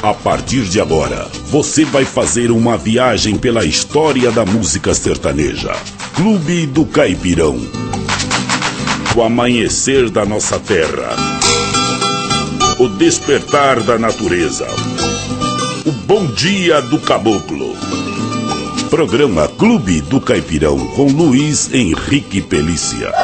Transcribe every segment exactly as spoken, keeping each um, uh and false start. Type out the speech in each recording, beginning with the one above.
A partir de agora, você vai fazer uma viagem pela história da música sertaneja. Clube do Caipirão. O amanhecer da nossa terra. O despertar da natureza. O bom dia do caboclo. Programa Clube do Caipirão com Luiz Henrique Pelícia.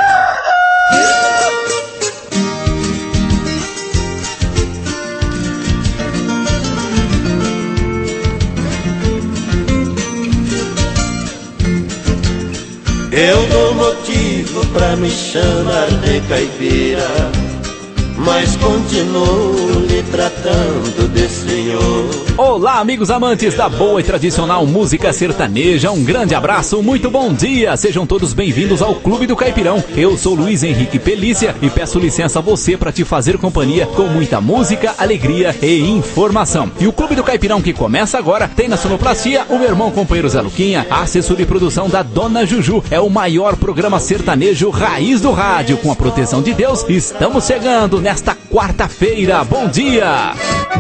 Eu dou motivo pra me chamar de caipira, mas continuo lhe tratando de senhor. Olá, amigos amantes da boa e tradicional música sertaneja, um grande abraço, muito bom dia, sejam todos bem-vindos ao Clube do Caipirão. Eu sou Luiz Henrique Pelícia e peço licença a você para te fazer companhia com muita música, alegria e informação. E o Clube do Caipirão que começa agora tem na sonoplastia o meu irmão companheiro Zé Luquinha, a assessoria e produção da Dona Juju. É o maior programa sertanejo raiz do rádio, com a proteção de Deus. Estamos chegando nesta quarta-feira, bom dia!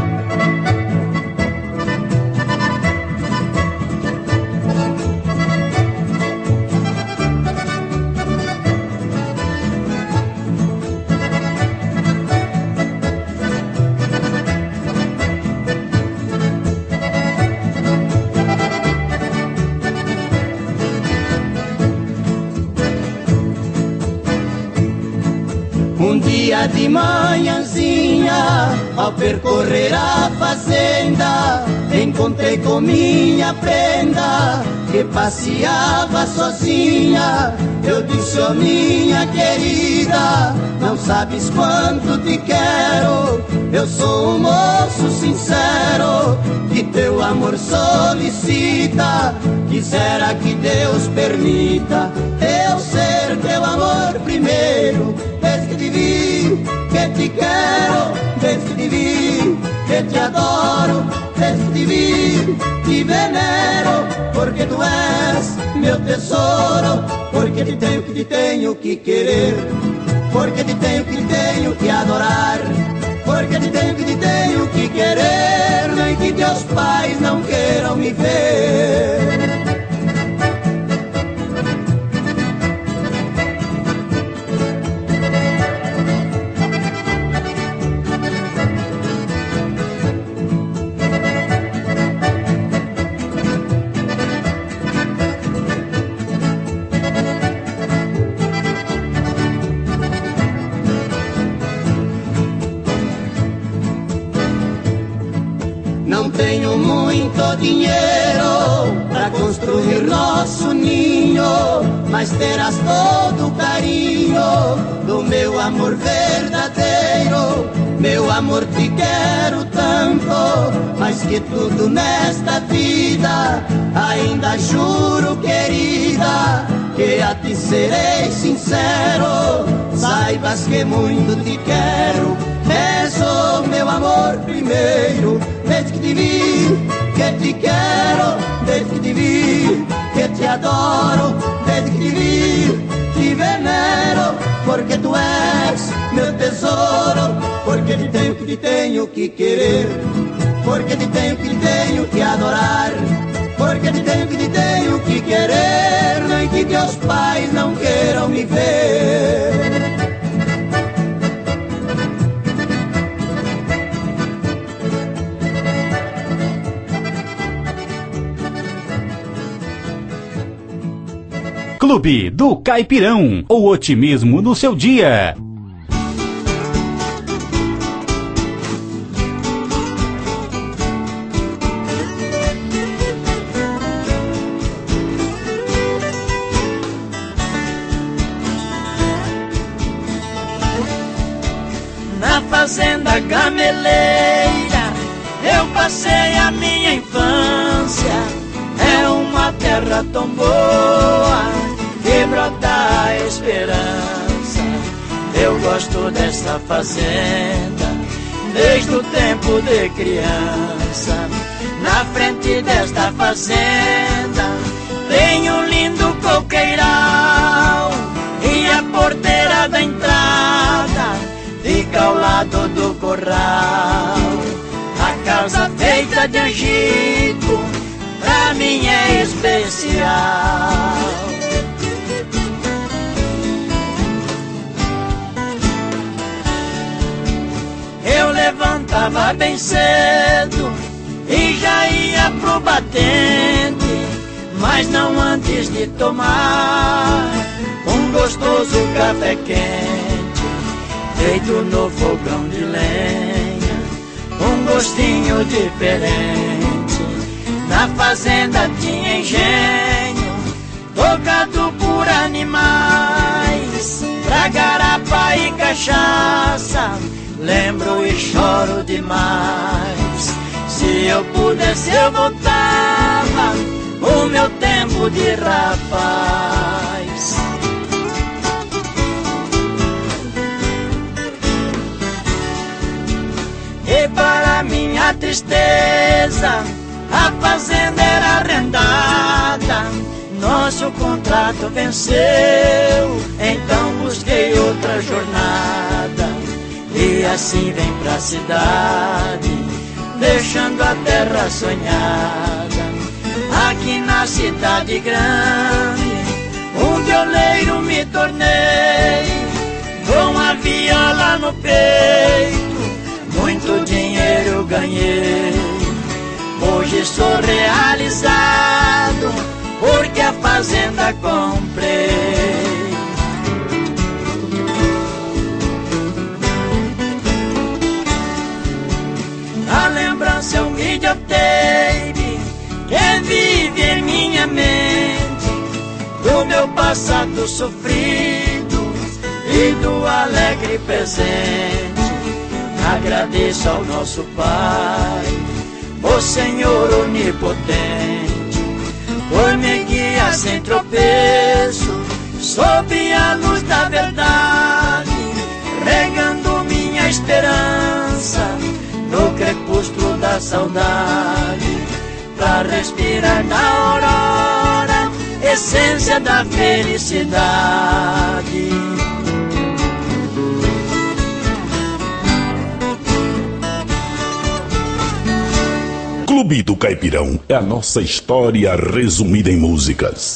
Um dia de manhãzinha, ao percorrer a fazenda, encontrei com minha prenda, que passeava sozinha. Eu disse, oh minha querida, não sabes quanto te quero. Eu sou um moço sincero, que teu amor solicita. Quisera que Deus permita eu ser teu amor primeiro. Desde que te vi, que te quero, desde que te vi, que te adoro, desde que te vi, te venero, porque tu és meu tesouro, porque te tenho que te tenho que querer, porque te tenho que te tenho que adorar, porque te tenho que te tenho que querer, nem que teus pais não queiram me ver. Não tenho muito dinheiro pra construir nosso ninho, mas terás todo o carinho do meu amor verdadeiro. Meu amor, te quero tanto, mais que tudo nesta vida. Ainda juro, querida, que a ti serei sincero. Saibas que muito te quero, és o meu amor primeiro. Desde que te vi, que te quero, desde que te vi, que te adoro, desde que te vi, te venero, porque tu és meu tesouro, porque te tenho que te tenho que querer, porque te tenho que te tenho que adorar, porque te tenho que te tenho que querer, nem que teus pais não queiram me ver. Clube do Caipirão, o otimismo no seu dia. Na fazenda gameleira eu passei a minha infância. É uma terra tão boa que brota a esperança. Eu gosto desta fazenda desde o tempo de criança. Na frente desta fazenda tem um lindo coqueiral, e a porteira da entrada fica ao lado do corral. calça feita de angico pra mim é especial. Eu levantava bem cedo e já ia pro batente, mas não antes de tomar um gostoso café quente, feito no fogão de lenha, um gostinho diferente. Na fazenda tinha engenho, tocado por animais, pra garapa e cachaça, lembro e choro demais. Se eu pudesse eu voltava o meu tempo de rapaz. E para minha tristeza, a fazenda era arrendada, nosso contrato venceu, então busquei outra jornada. E assim vem pra cidade, deixando a terra sonhada. Aqui na cidade grande, um violeiro me tornei, com a viola no peito, muito dinheiro ganhei. Hoje sou realizado, porque a fazenda comprei. A lembrança é um videotape que vive em minha mente, do meu passado sofrido e do alegre presente. Agradeço ao nosso Pai, o Senhor onipotente, por me guiar sem tropeço, sob a luz da verdade, regando minha esperança no crepúsculo da saudade, pra respirar na aurora, essência da felicidade. Clube do Caipirão é a nossa história resumida em músicas.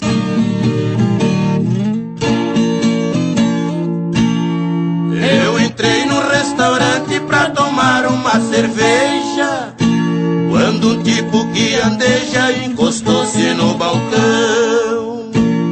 Eu entrei num restaurante pra tomar uma cerveja, quando um tipo que andeja encostou-se no balcão.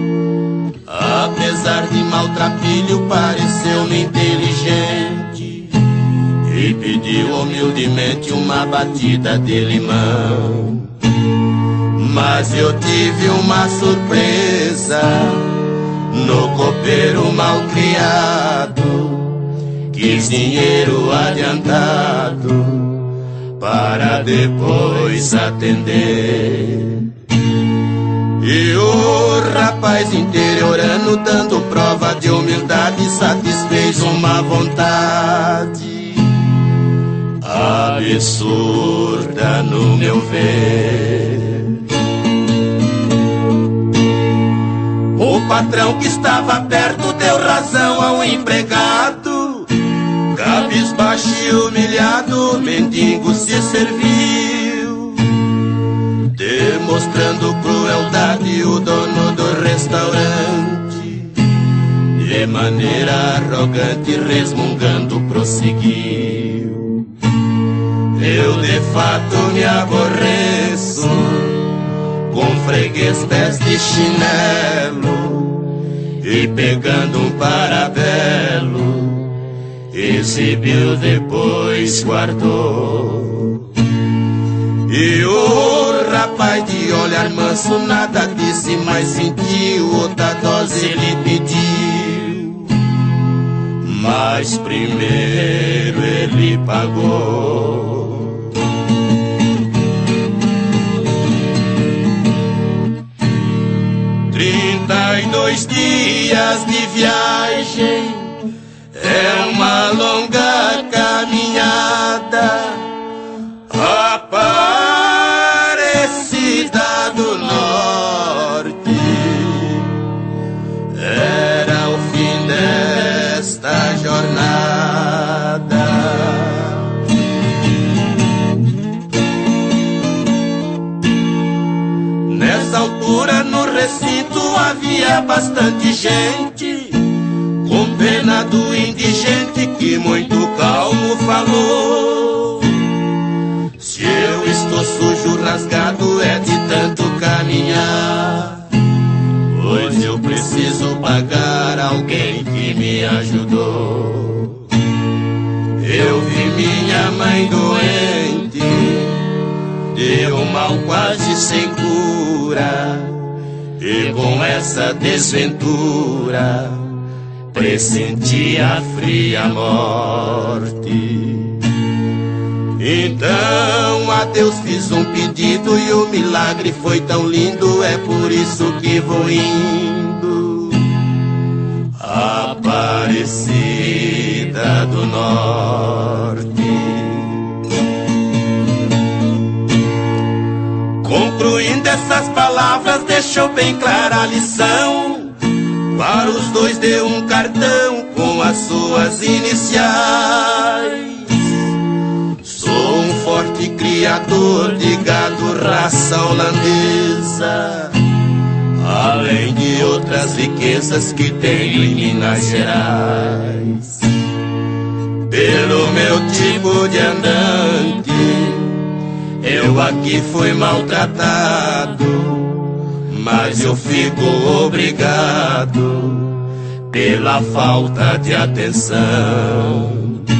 Apesar de maltrapilho, pareceu-me inteligente e pediu humildemente uma batida de limão. Mas eu tive uma surpresa no copeiro malcriado, quis dinheiro adiantado para depois atender. E o rapaz interiorano, dando prova de humildade, satisfez uma vontade absurda no meu ver. O patrão que estava perto deu razão ao empregado, cabisbaixo e humilhado, o mendigo se serviu, demonstrando crueldade. O dono do restaurante, de maneira arrogante, resmungando, prosseguiu: eu de fato me aborreço com freguês pés de chinelo, e pegando um parabelo, exibiu, depois guardou. E o rapaz de olhar manso nada disse, mas sentiu outra dose, ele pediu, mas primeiro ele pagou. Trinta e dois dias de viagem é uma longa caminhada, Aparecida do Norte era o fim desta jornada. no recinto havia bastante gente, com pena do indigente que muito calmo falou: se eu estou sujo, rasgado, é de tanto caminhar, pois eu preciso pagar alguém que me ajudou. Eu vi minha mãe doente, de um mal quase sem cura, e com essa desventura pressenti a fria morte. Então a Deus fiz um pedido e o milagre foi tão lindo, é por isso que vou indo. Aparecida do Norte. Concluindo essas palavras, deixou bem clara a lição. Para os dois deu um cartão com as suas iniciais. Sou um forte criador de gado, raça holandesa, além de outras riquezas que tenho em Minas Gerais. Pelo meu tipo de andante, eu aqui fui maltratado, mas eu fico obrigado pela falta de atenção.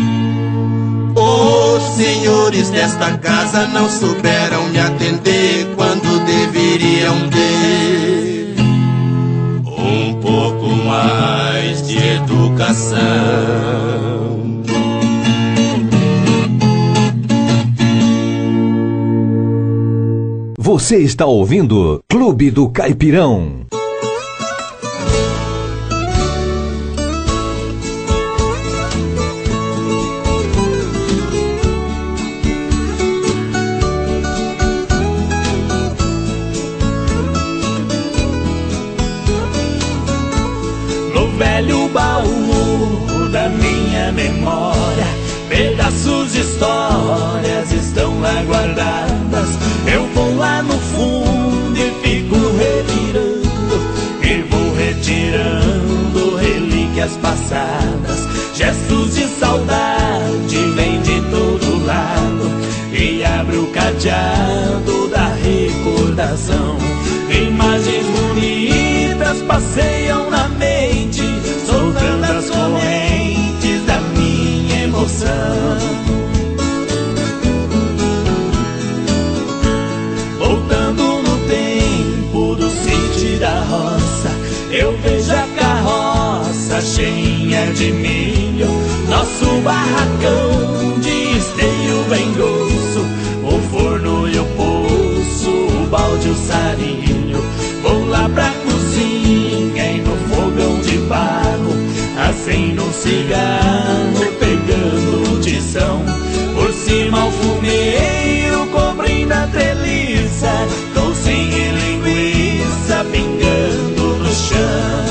Os senhores desta casa não souberam me atender quando deveriam ter um pouco mais de educação. Você está ouvindo Clube do Caipirão. No velho baú da minha memória, pedaços de histórias estão lá guardadas. Eu vou lá no fundo e fico revirando, e vou retirando relíquias passadas. Gestos de saudade vêm de todo lado e abre o cadeado da recordação. Imagens bonitas passeiam na mente, soltando as correntes da minha emoção. Da roça, eu vejo a carroça cheia de milho, nosso barracão de esteio bem grosso, o forno e o poço, o balde e o sarilho. Vou lá pra cozinha e no fogão de barro acendo um cigarro, pegando o tição. Por cima o fumeiro cobrindo a treliça, toucinho e linguiça pingando no chão.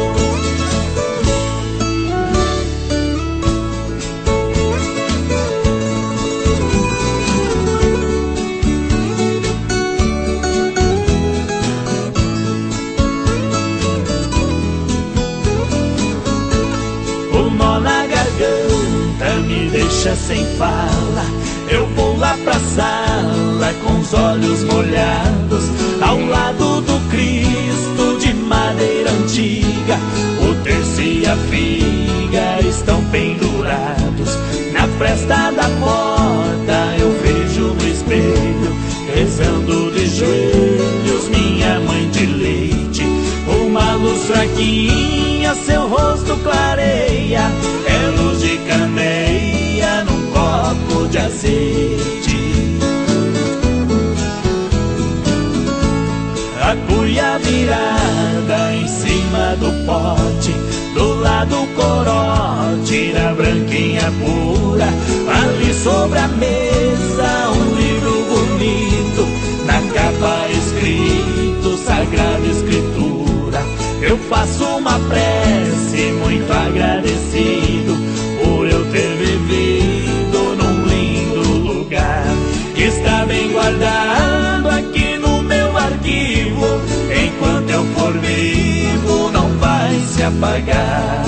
O nó na garganta me deixa sem fala. Eu vou lá pra sala com os olhos molhados, ao lado do Cristo de madeira antiga. O terço e a figa estão pendurados na fresta da porta. Eu vejo no espelho, rezando de joelhos, minha mãe de leite. Uma luz fraquinha, seu rosto clareia, é luz de caneia num copo de azeite. A cuia virada em cima do pote, do lado o corote na branquinha pura. Ali sobre a mesa um livro bonito, na capa escrito Sagrada Escritura. Eu faço uma prece muito agradecido por eu ter vivido num lindo lugar. Está bem guardado aqui no meu arquivo, enquanto pagar.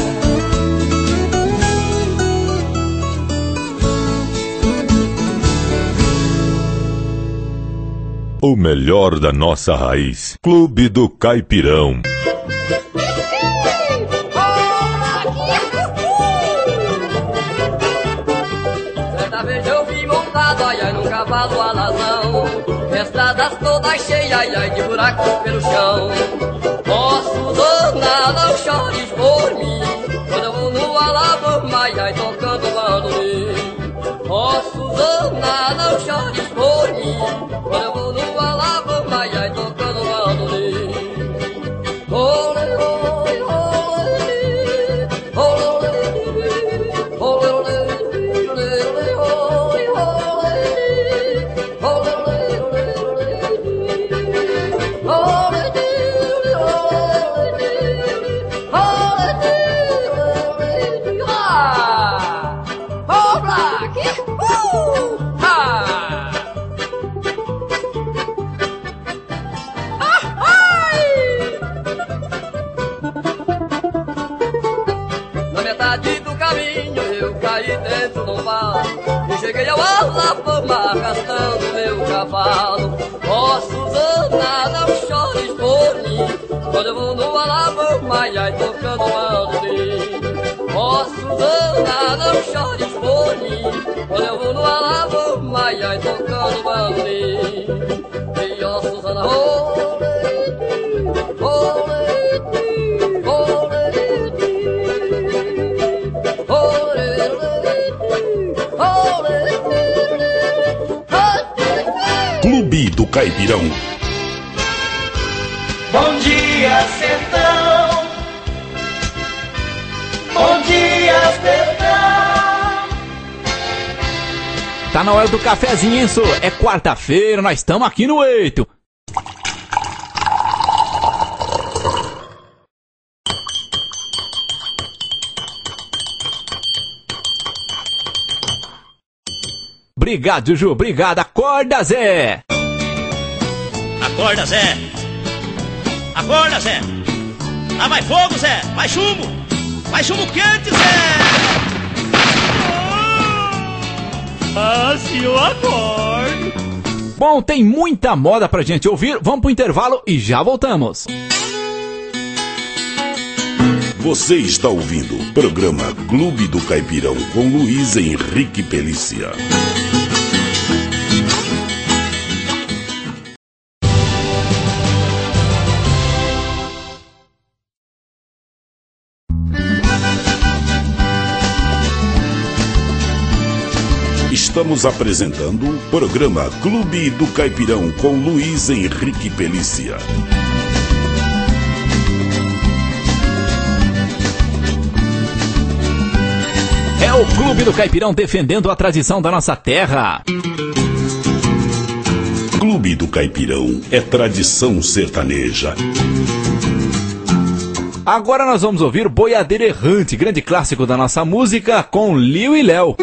O melhor da nossa raiz. Clube do Caipirão. Certa vez eu vi montado, ai ai, num cavalo alazão, estradas todas cheias, ai ai, de buracos pelo chão. Posso Susana, não chores por mim, quando eu vou no Alabama, ai ai, tocando bandolim. Posso Susana, não chores por mim, quando eu vou no Alabama, ai ai, tocando bandolim. Olê, olê, olê, olê, olê, cheguei ao Alabama arrastando meu cavalo. Ó, Susana, não chores por mim, quando eu vou no Alabama, ai ai, tocando bandolim. Ó, Susana, não chores por mim, quando eu vou no Alabama, ai ai, tocando bandolim. E ó, Susana, oh, oh, Clube do Caipirão. Bom dia, sertão. Bom dia, sertão. Tá na hora do cafezinho, isso. É quarta-feira, nós estamos aqui no Eito. Obrigado, Juju, obrigado. Acorda, Zé! Acorda, Zé! Acorda, Zé! Ah, mais fogo, Zé! Mais chumbo! Mais chumbo quente, Zé! Ah, se eu acordo! Bom, tem muita moda pra gente ouvir. Vamos pro intervalo e já voltamos. Você está ouvindo o programa Clube do Caipirão com Luiz Henrique Pelícia. Estamos apresentando o programa Clube do Caipirão com Luiz Henrique Pelícia. É o Clube do Caipirão defendendo a tradição da nossa terra. Clube do Caipirão é tradição sertaneja. Agora nós vamos ouvir Boiadeiro Errante, grande clássico da nossa música, com Liu e Léo.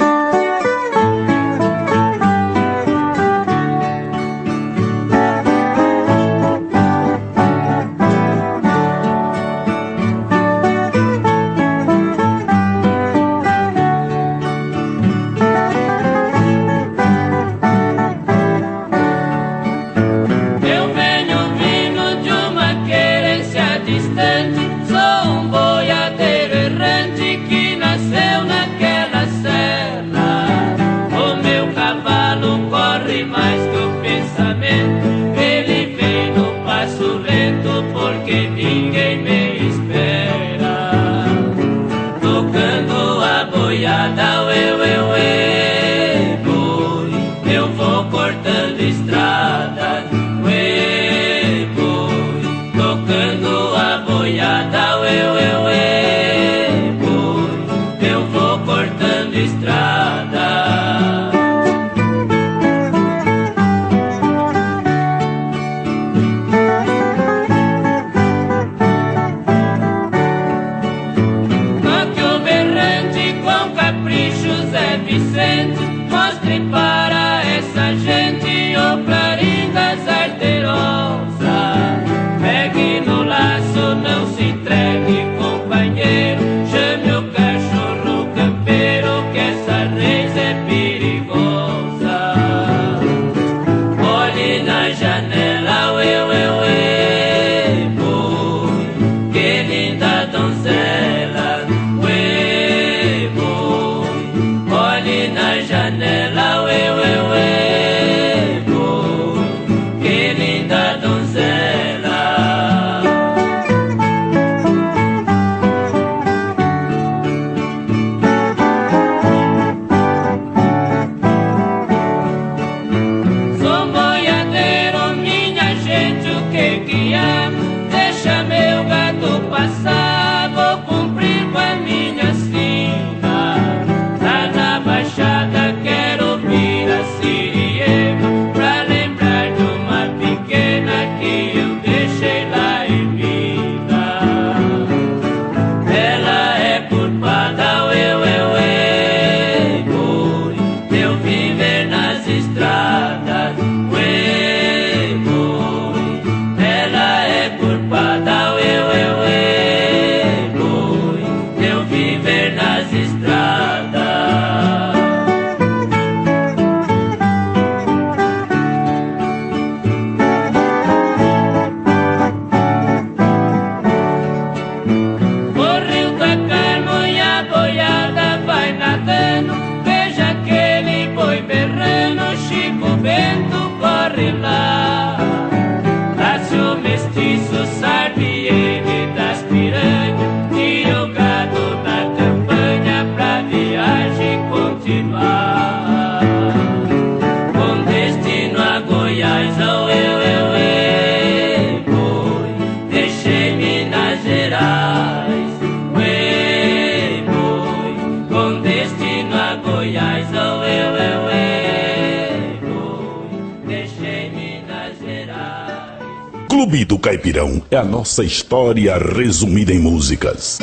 Clube do Caipirão é a nossa história resumida em músicas.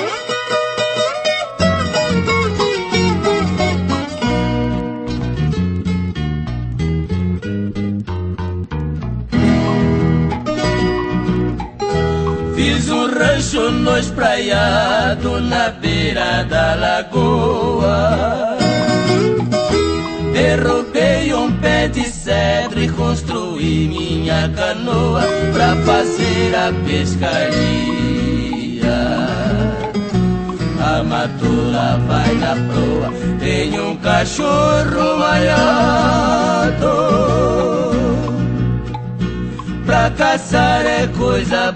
Fiz um rancho no espraiado na beira da lagoa. Derrubei um pé de cedro e construí minha canoa pra fazer a pescaria. A matola vai na proa, tem um cachorro maiado. Pra caçar é coisa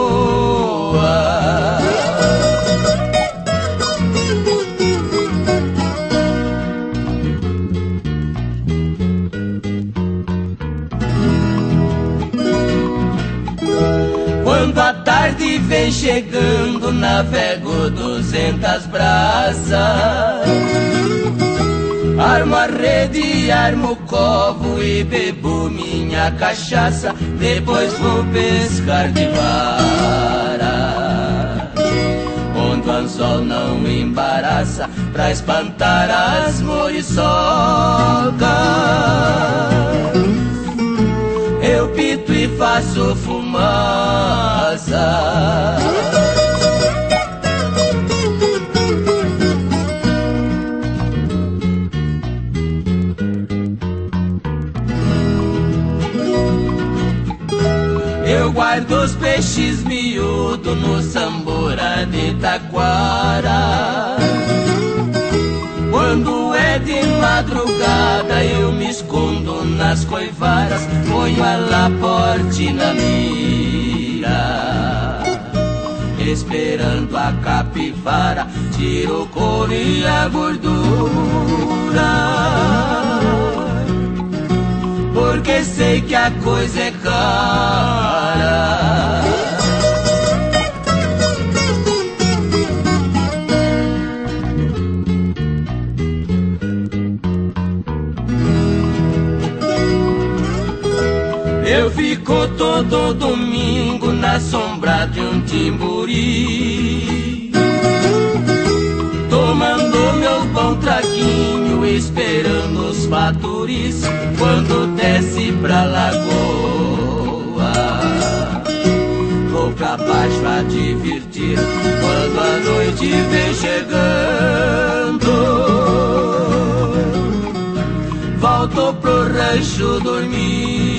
boa. Quando a tarde vem chegando, navego duzentas braças. Armo a rede, armo o covo e bebo minha cachaça. Depois vou pescar de vara, onde o anzol não embaraça, pra espantar as muriçocas. Eu pito e faço fumaça. Eu guardo os peixes miúdos no sambora de taquara. Quando é de madrugada eu me escondo nas coivaras, ponho a laporte na mira, esperando a capivara, tiro o couro e a gordura, porque sei que a coisa é cara. Eu fico todo domingo na sombra de um timburi, tomando meu bom traguinho, esperando os faturis quando desce pra lagoa. Vou pra baixo a divertir quando a noite vem chegando. Volto pro rancho dormir.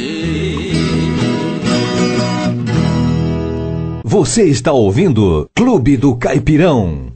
Você está ouvindo Clube do Caipirão.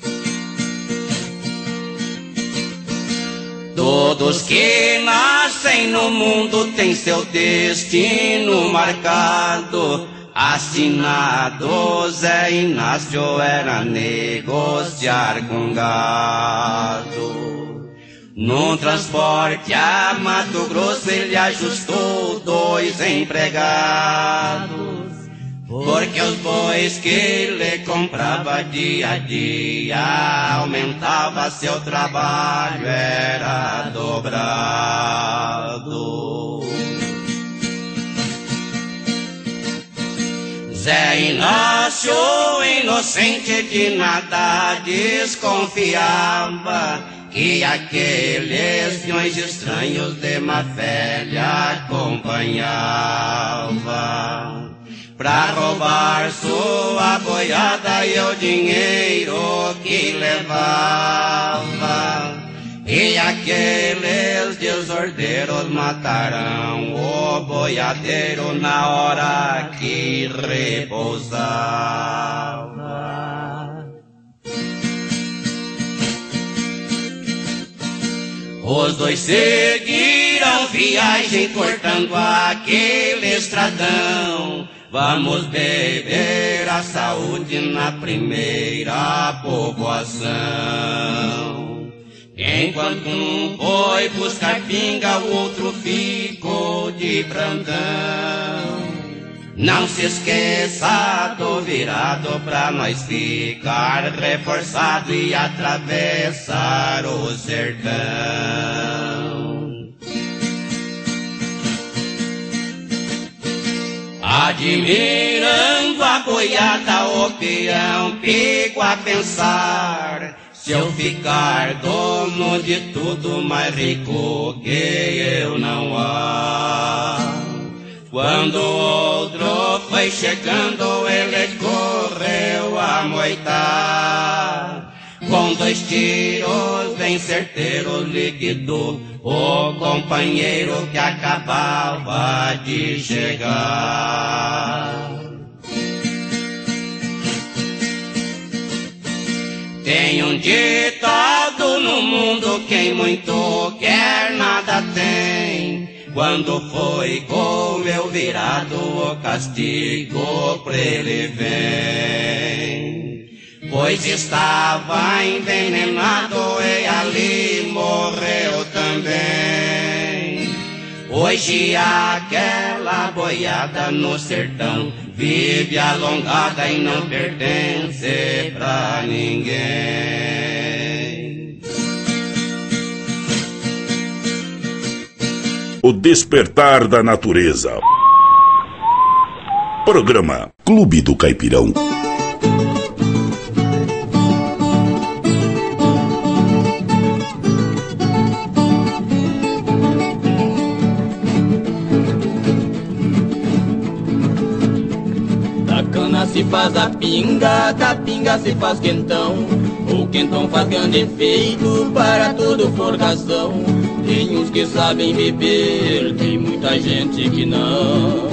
Todos que nascem no mundo têm seu destino marcado. Assinado Zé Inácio era negociar com gado. Num transporte a Mato Grosso ele ajustou dois empregados, porque os bois que ele comprava dia a dia aumentava seu trabalho, era dobrado. Zé Inácio, inocente de nada, desconfiava que aqueles peões estranhos de má fé lhe acompanhava pra roubar sua boiada e o dinheiro que levava. E aqueles desordeiros matarão o boiadeiro na hora que repousava. Os dois seguiram viagem cortando aquele estradão. Vamos beber a saúde na primeira povoação. Enquanto um foi buscar pinga, o outro ficou de plantão. Não se esqueça do virado pra nós ficar reforçado e atravessar o sertão. Admirando a boiada, o peão fico a pensar: se eu ficar dono de tudo, mais rico que eu não há. Quando outro foi chegando, ele correu a moitar. Com dois tiros bem certeiros liquidou o companheiro que acabava de chegar. Tem um ditado no mundo: quem muito quer nada tem. Quando foi com meu virado, o castigo pra ele vem. Pois estava envenenado e ali morreu também. Hoje aquela boiada no sertão vive alongada e não pertence pra ninguém. O despertar da natureza. Programa Clube do Caipirão. Da cana se faz a pinga, da pinga se faz quentão. O quentão faz grande efeito para todo forcação. Tem uns que sabem beber, tem muita gente que não.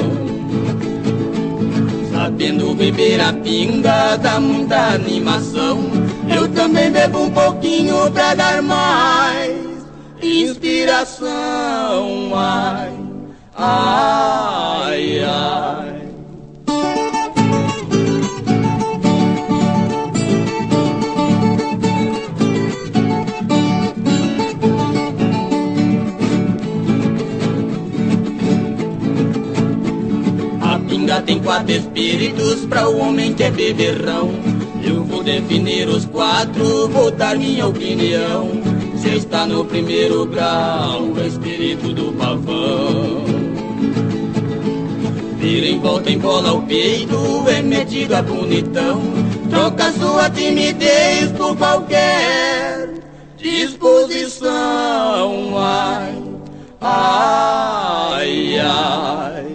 Sabendo beber a pinga dá muita animação. Eu também bebo um pouquinho pra dar mais inspiração. Ai, ai, ai. Tem quatro espíritos pra o homem que é beberrão. Eu vou definir os quatro, vou dar minha opinião. Se está no primeiro grau, o espírito do pavão. Vira em volta, embola o peito, é metido a bonitão. Troca sua timidez por qualquer disposição. Ai, ai, ai.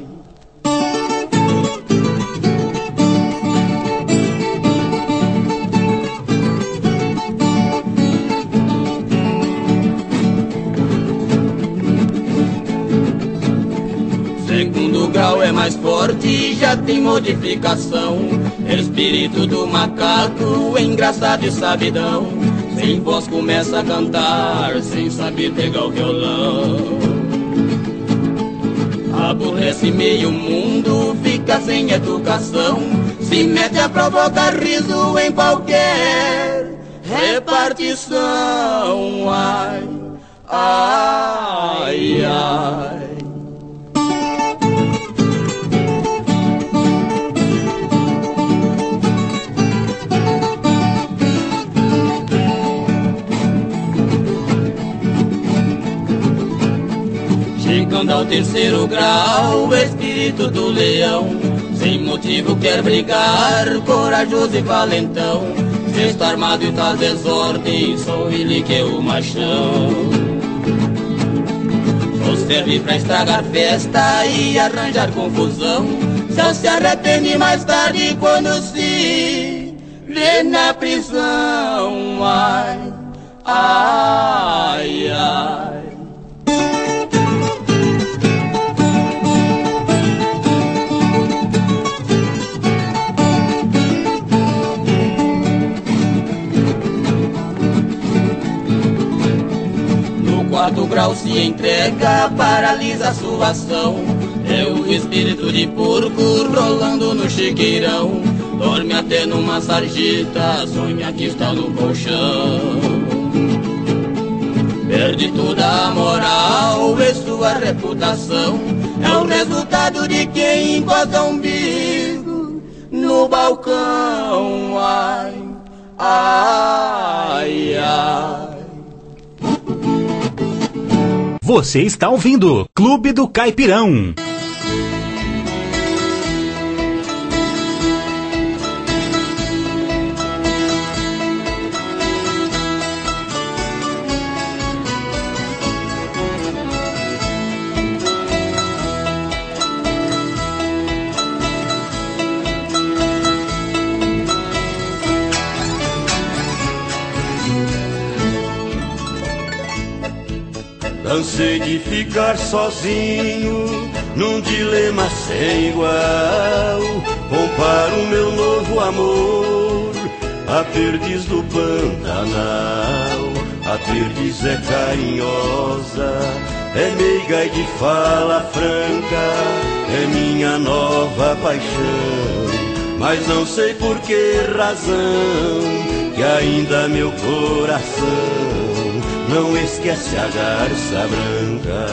Segundo grau é mais forte, já tem modificação. Espírito do macaco, engraçado e sabidão. Sem voz começa a cantar, sem saber pegar o violão. Aborrece meio mundo, fica sem educação. Se mete a provocar riso em qualquer repartição. Ai, ai, ai. Chegando ao terceiro grau, o espírito do leão. Sem motivo quer brigar, corajoso e valentão. Se está armado e tá desordem, só ele que é o machão. Só serve pra estragar festa e arranjar confusão. Só se arrepende mais tarde quando se vê na prisão. Ai, ai, ai. Quarto grau se entrega, paralisa sua ação. É o espírito de porco rolando no chiqueirão. Dorme até numa sarjeta, sonha que está no colchão. Perde toda a moral e sua reputação. É o resultado de quem encosta um bico no balcão. Ai, ai, ai. Você está ouvindo Clube do Caipirão. Cansei de ficar sozinho num dilema sem igual. Comparo meu novo amor à perdiz do Pantanal. A perdiz é carinhosa, é meiga e de fala franca, é minha nova paixão. Mas não sei por que razão que ainda meu coração não esquece a garça branca.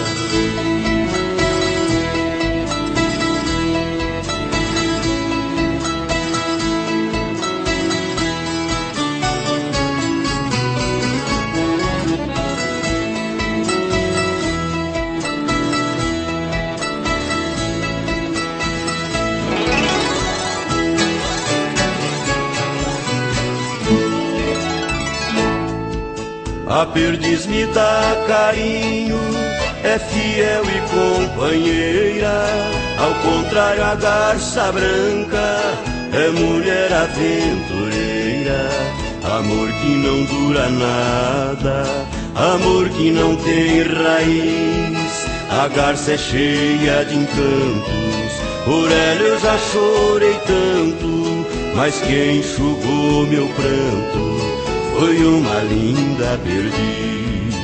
A perdiz me dá carinho, é fiel e companheira. Ao contrário, a garça branca é mulher aventureira. Amor que não dura nada, amor que não tem raiz. A garça é cheia de encantos, por ela eu já chorei tanto. Mas quem enxugou meu pranto foi uma linda perdiz.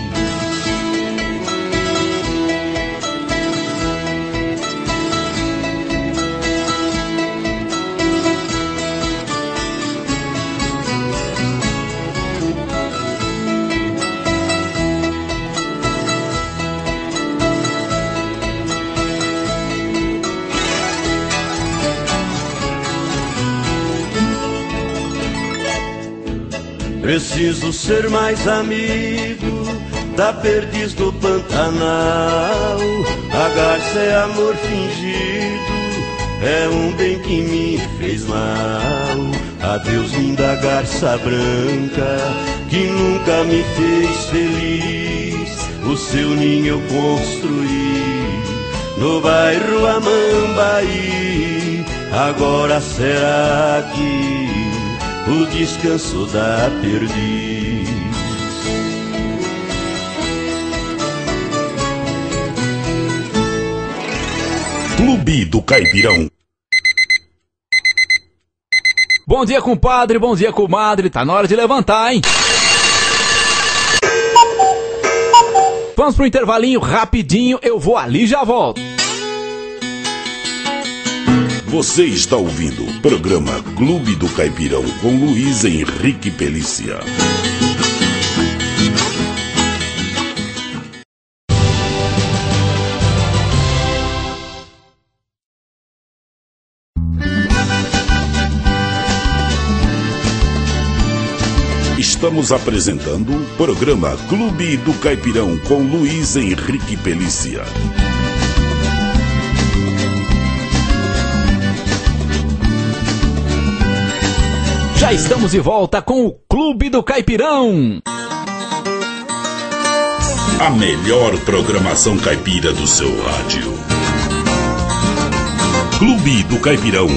Preciso ser mais amigo da perdiz do Pantanal. A garça é amor fingido, é um bem que me fez mal. Adeus, linda garça branca, que nunca me fez feliz. O seu ninho eu construí no bairro Amambaí. Agora será que o descanso da perdiz? Clube do Caipirão. Bom dia, compadre, bom dia, comadre. Tá na hora de levantar, hein? Vamos pro intervalinho rapidinho, eu vou ali e já volto. Você está ouvindo o programa Clube do Caipirão com Luiz Henrique Pelícia. Estamos apresentando o programa Clube do Caipirão com Luiz Henrique Pelícia. Já estamos de volta com o Clube do Caipirão. A melhor programação caipira do seu rádio. Clube do Caipirão.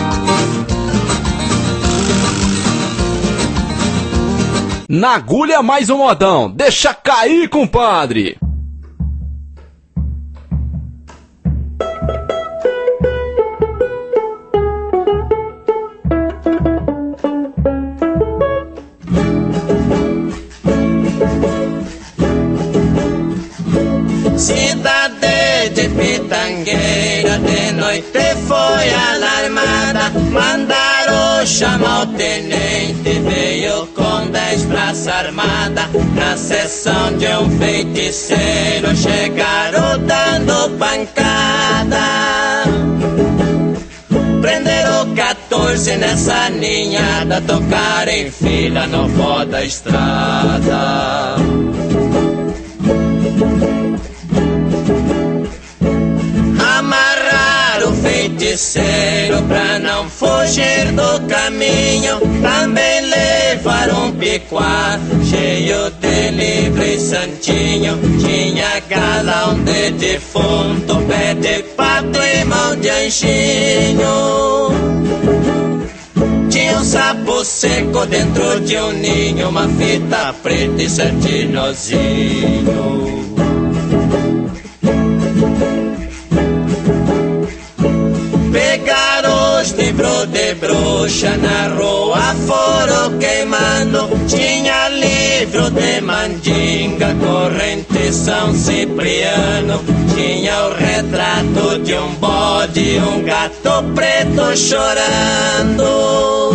Na agulha mais um modão. Deixa cair, compadre. Cidade de Pitangueira, de noite foi alarmada. Mandaram chamar o tenente, veio com dez braças armadas. Na sessão de um feiticeiro, chegaram dando pancada. Prenderam quatorze nessa ninhada, tocaram em fila no vó da estrada. Feiticeiro pra não fugir do caminho, também levaram um picuá cheio de livro e santinho. Tinha galão de defunto, pé de pato e mão de anjinho. Tinha um sapo seco dentro de um ninho, uma fita preta e sete nozinho. livro de bruxa na rua foram queimando. Tinha livro de mandinga, corrente São Cipriano. Tinha o retrato de um bode, um gato preto chorando.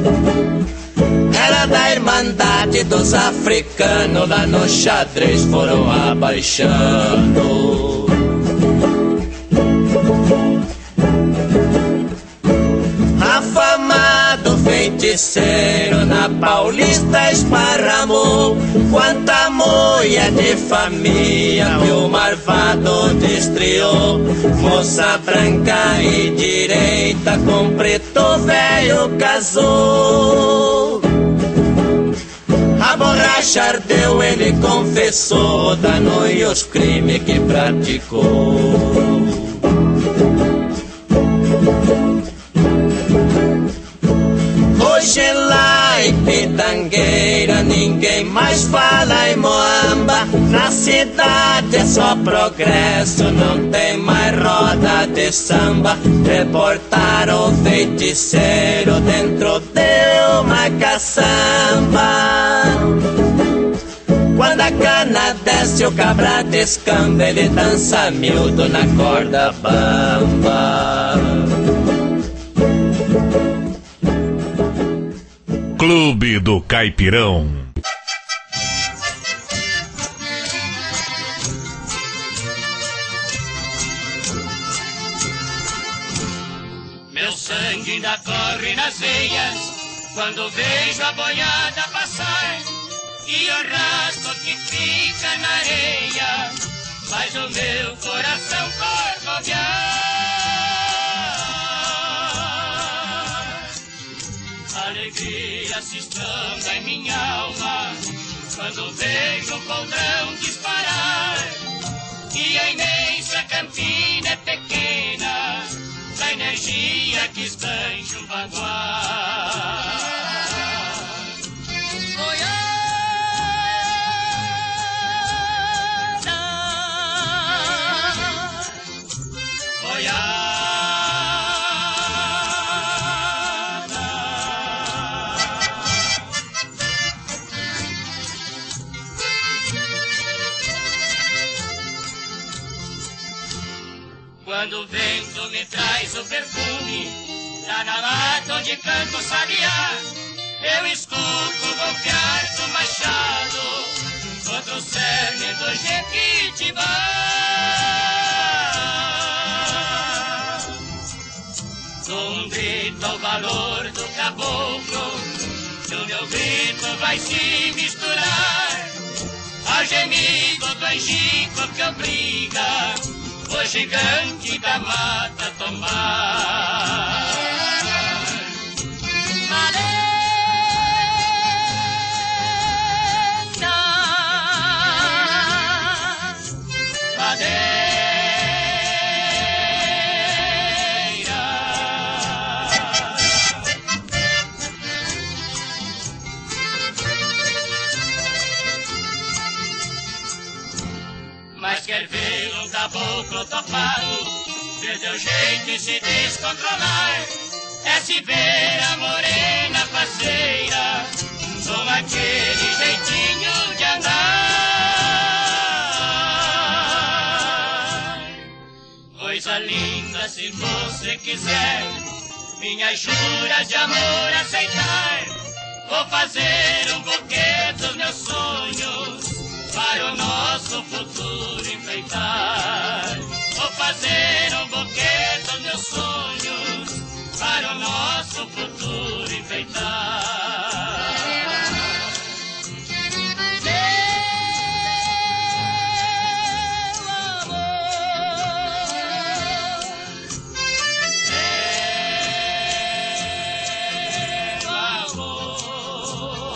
Era da Irmandade dos Africanos, lá no xadrez foram abaixando. Afamado feiticeiro na Paulista esparramou. Quanta moia de família meu marvado destriou. Moça branca e direita com preto velho casou. A borracha ardeu, ele confessou dano e os crimes que praticou. Hoje lá em Pitangueira ninguém mais fala em Moamba. Na cidade é só progresso, não tem mais roda de samba. Reportaram o feiticeiro dentro de uma caçamba. Quando a cana desce o cabra descamba, ele dança miúdo na corda bamba. Clube do Caipirão. Meu sangue ainda corre nas veias quando vejo a boiada passar e o rastro que fica na areia faz o meu coração corcoviar. Alegria se estranha em minha alma quando vejo o poldrão disparar e a imensa campina é pequena da energia que esbanja o bagual. Quando o vento me traz o perfume, lá na mata onde canto sabiá, eu escuto o golpear do machado contra o cerne do Jequitibá. Dou um grito ao valor do caboclo, e o meu grito vai se misturar ao gemido do angico que obriga o gigante da mata tomar. Madeira, madeira. Mas quer ver um caboclo topado, perdeu jeito e se descontrolar, é se ver a morena parceira com aquele jeitinho de andar. Coisa linda, se você quiser minhas juras de amor aceitar, vou fazer um buquê dos meus sonhos para o nosso futuro enfeitar. Vou fazer um buquê dos meus sonhos para o nosso futuro enfeitar. Meu amor,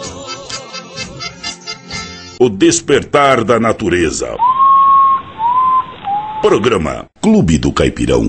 O despertar da natureza. Programa Clube do Caipirão.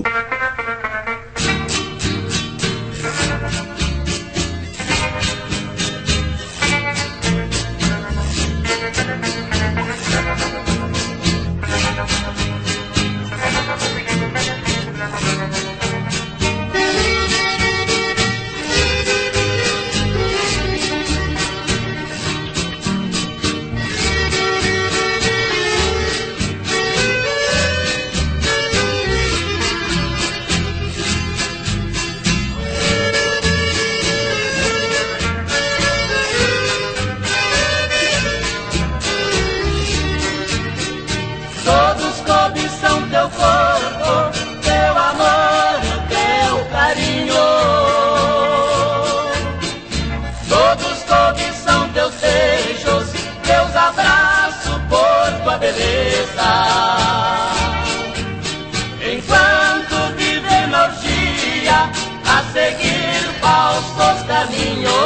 carinho.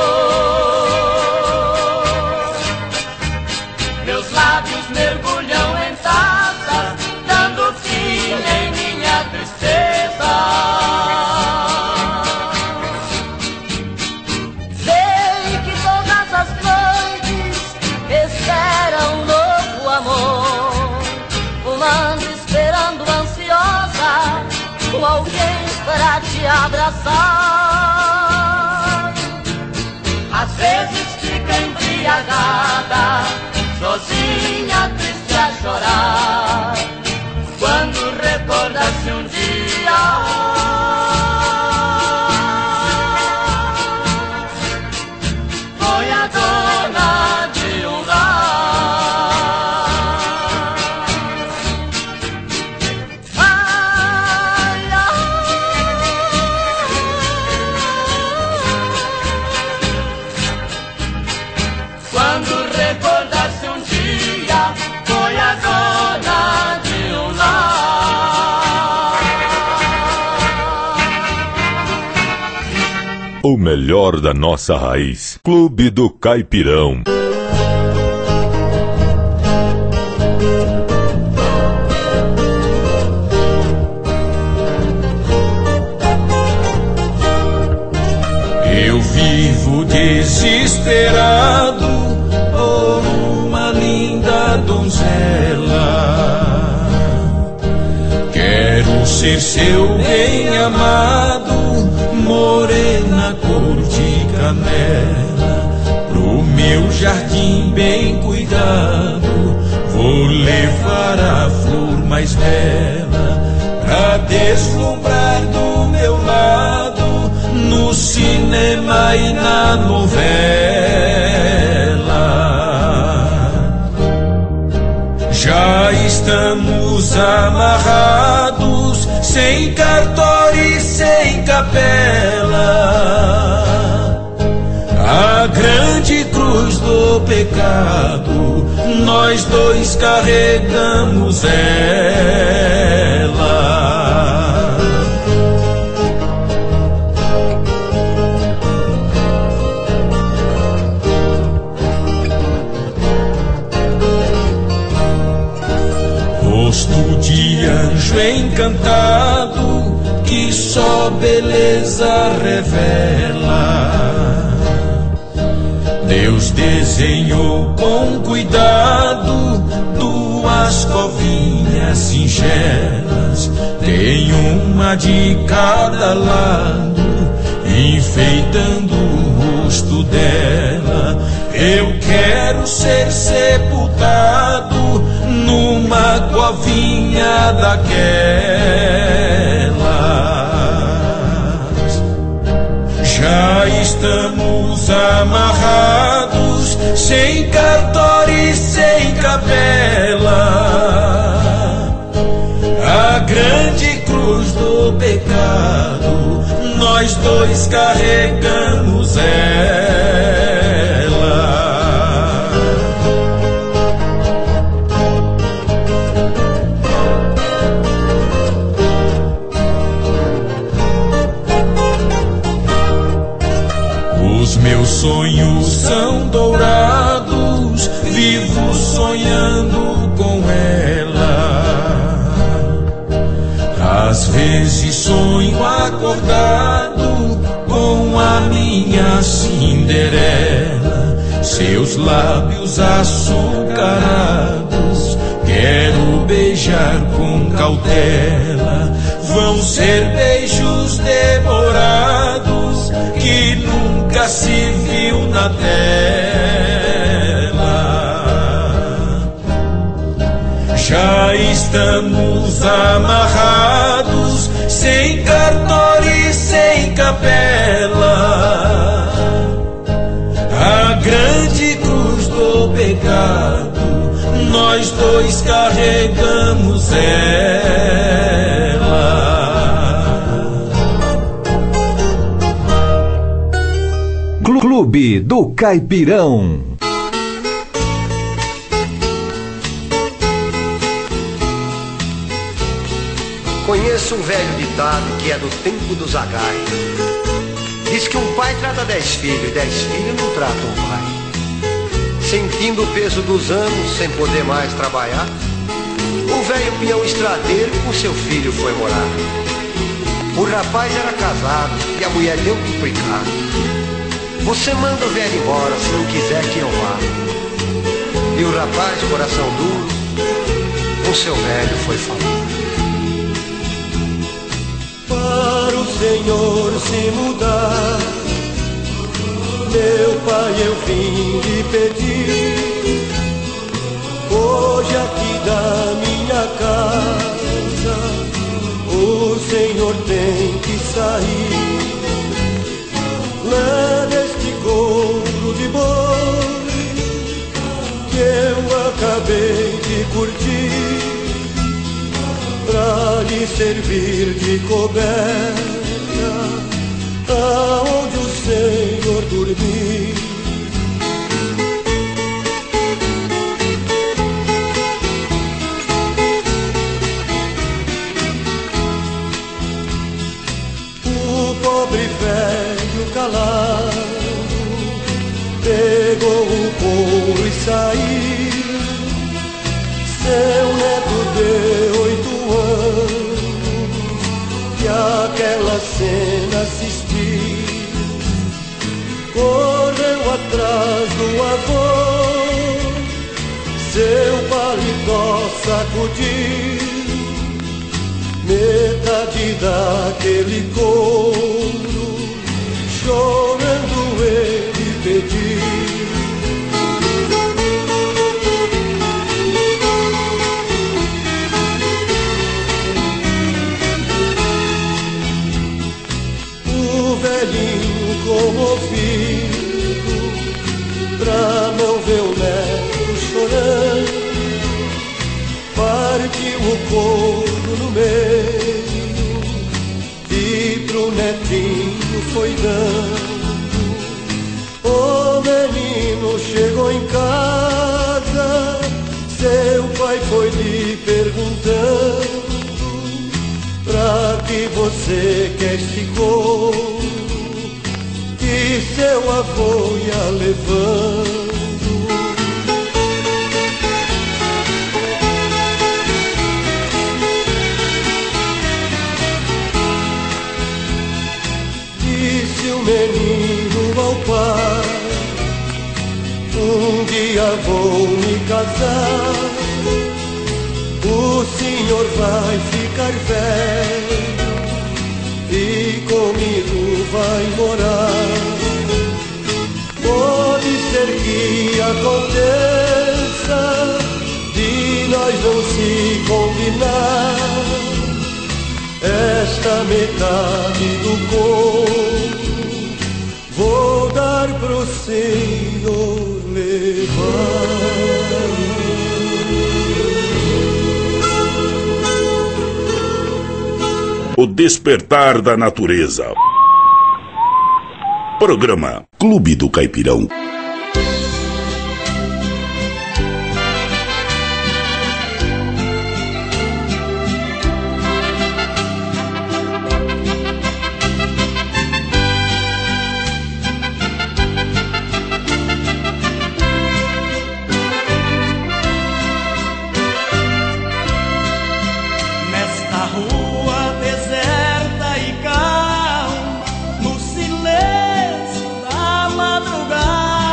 Meus lábios mergulham em taças, dando fim em minha tristeza. Sei que todas as noites esperam um novo amor, fumando, esperando ansiosa com alguém para te abraçar. Às vezes fica embriagada, sozinha, triste a chorar, quando recorda-se um dia foi a dona de um lar. Ai, ai. Quando recorda-se um dia foi a dona de um lar. O melhor da nossa raiz. Clube do Caipirão. Eu vivo desesperado por uma linda donzela. Quero ser seu bem amado, morena cor de canela. Pro meu jardim bem cuidado, vou levar a flor mais bela, pra deslumbrar do meu lado, no cinema e na novela. Já estamos amarrados, sem cartório, sem capela. A grande cruz do pecado, nós dois carregamos ela. Rosto de anjo encantado, que só beleza revela. Deus desenhou com cuidado duas covinhas singelas, tem uma de cada lado, enfeitando o rosto dela. Eu quero ser sepultado numa covinha daquelas. Já estamos amarrados, sem cartório, sem capela. A grande cruz do pecado, nós dois carregamos ela. Os meus sonhos são dourados, vivo sonhando com ela. Às vezes sonho acordado com a minha Cinderela, seus lábios açucarados, quero beijar com cautela. Vão ser beijos demorados que nunca se viu na tela. Já estamos amarrados, sem cartório, sem capela. A grande cruz do pecado, nós dois carregamos ela. Clube do Caipirão. Conheço um velho ditado que é do tempo do Zagai. Diz que um pai trata dez filhos e dez filhos não tratam um pai. Sentindo o peso dos anos, sem poder mais trabalhar, o velho peão estradeiro com seu filho foi morar. O rapaz era casado e a mulher deu duplicado. Você manda o velho embora se não quiser que eu vá. E o rapaz, coração duro, com seu velho foi falar. Para o Senhor se mudar, meu pai, eu vim lhe pedir. Hoje aqui da minha casa o Senhor tem que sair. Leve este couro de boi que eu acabei de curtir, pra lhe servir de coberta aonde o Senhor dormir. O pobre velho calado pegou o couro e saiu. Seu neto deu oito anos e aquela cena assistiu. Correu atrás do avô, seu paletó sacudiu. Metade daquele couro, chorando ele pediu. Velhinho comovido, pra não ver o neto chorando, partiu o couro no meio e pro netinho foi dando. O menino chegou em casa, seu pai foi lhe perguntando: pra que você quer este couro? E seu avô ia levando. Disse o menino ao pai: um dia vou me casar, o senhor vai ficar velho e comigo vai morar. Pode ser que aconteça de nós não se combinar, esta metade do couro vou dar pro senhor levar. O despertar da natureza. Programa Clube do Caipirão. Madrugada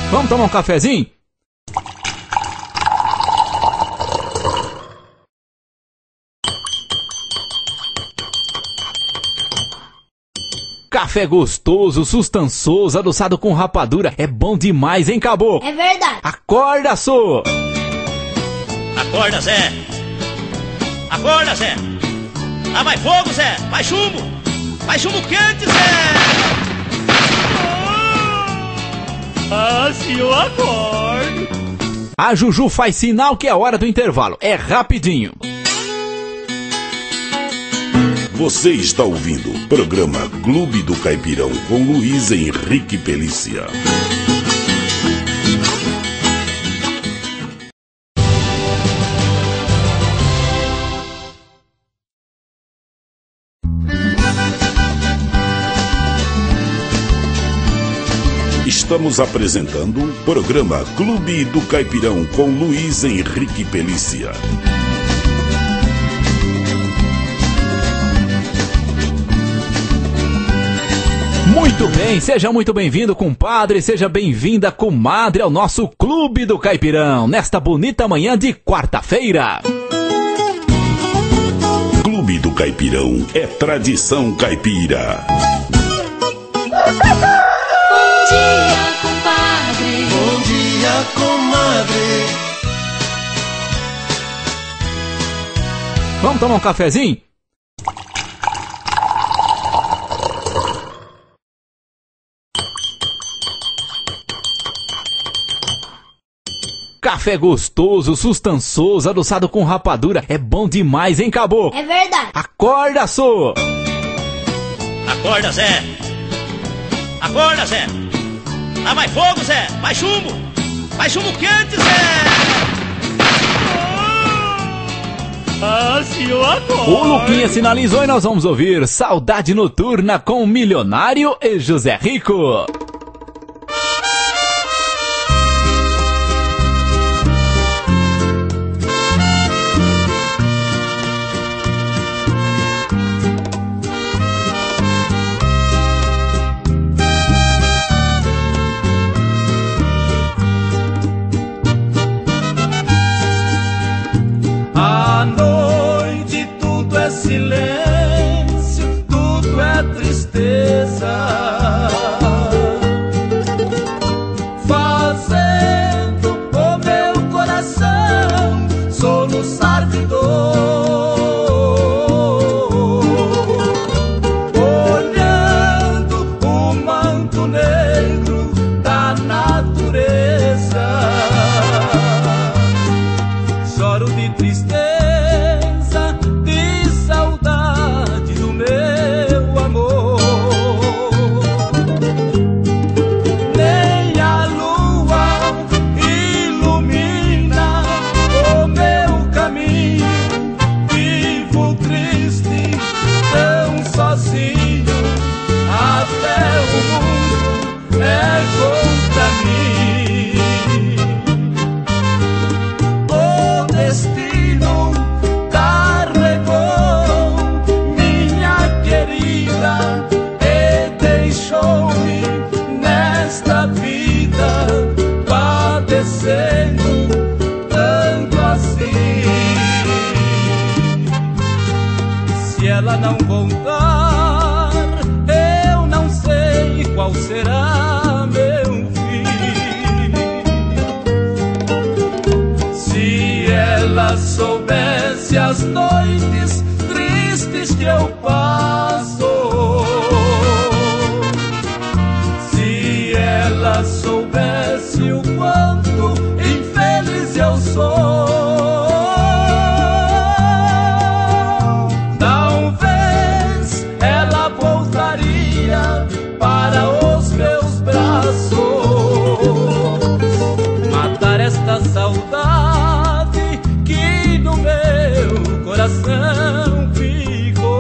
Vamos tomar um cafezinho? Café gostoso, sustançoso, adoçado com rapadura. É bom demais, hein, Caboclo? É verdade. Acorda, sô! Acorda, Zé! Acorda, Zé! Lá vai fogo, Zé! Vai chumbo! Vai chumbo quente, Zé! Ah, se eu acordo. A Juju faz sinal que é hora do intervalo. É rapidinho. Você está ouvindo o programa Clube do Caipirão com Luiz Henrique Pelícia. Estamos apresentando o programa Clube do Caipirão com Luiz Henrique Pelícia. Muito bem, seja muito bem-vindo, compadre, seja bem-vinda, comadre, ao nosso Clube do Caipirão, nesta bonita manhã de quarta-feira. Clube do Caipirão é tradição caipira. Bom dia, compadre. Bom dia, comadre. Vamos tomar um cafezinho? Café gostoso, sustançoso, adoçado com rapadura. É bom demais, hein, Caboclo? É verdade. Acorda, sô! Acorda, Zé! Acorda, Zé! Lá vai fogo, Zé! Vai chumbo! Vai chumbo quente, Zé! Ah, se eu acordo. O Luquinha sinalizou e nós vamos ouvir Saudade Noturna com Milionário e José Rico. À noite tudo é silêncio, tudo é tristeza, fazendo o meu coração soluçar de dor, olhando o manto negro da natureza. Choro de tristeza, de saudade do meu amor. Nem a lua ilumina o meu caminho. Vivo triste, tão sozinho, até o mundo é contra mim. O destino carregou minha querida e deixou-me nesta vida padecendo tanto assim. Se ela não voltar, eu não sei qual será meu fim. Se ela soubesse as noites tristes que eu passo, se ela soubesse o quanto infeliz eu sou, talvez ela voltaria para os meus braços, matar esta saudade que no meu coração ficou.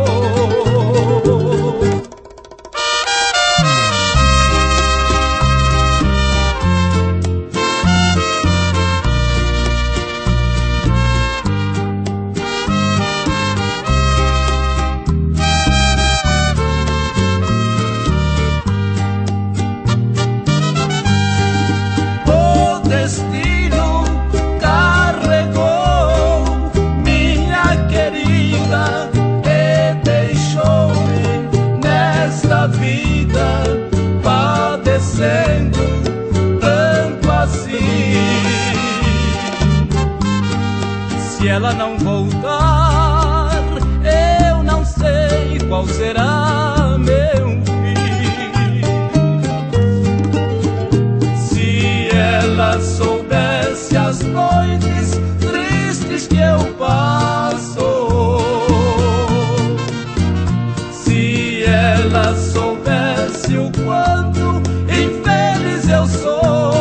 Se ela não voltar, eu não sei qual será meu fim. Se ela soubesse as noites tristes que eu passo, se ela soubesse o quanto infeliz eu sou,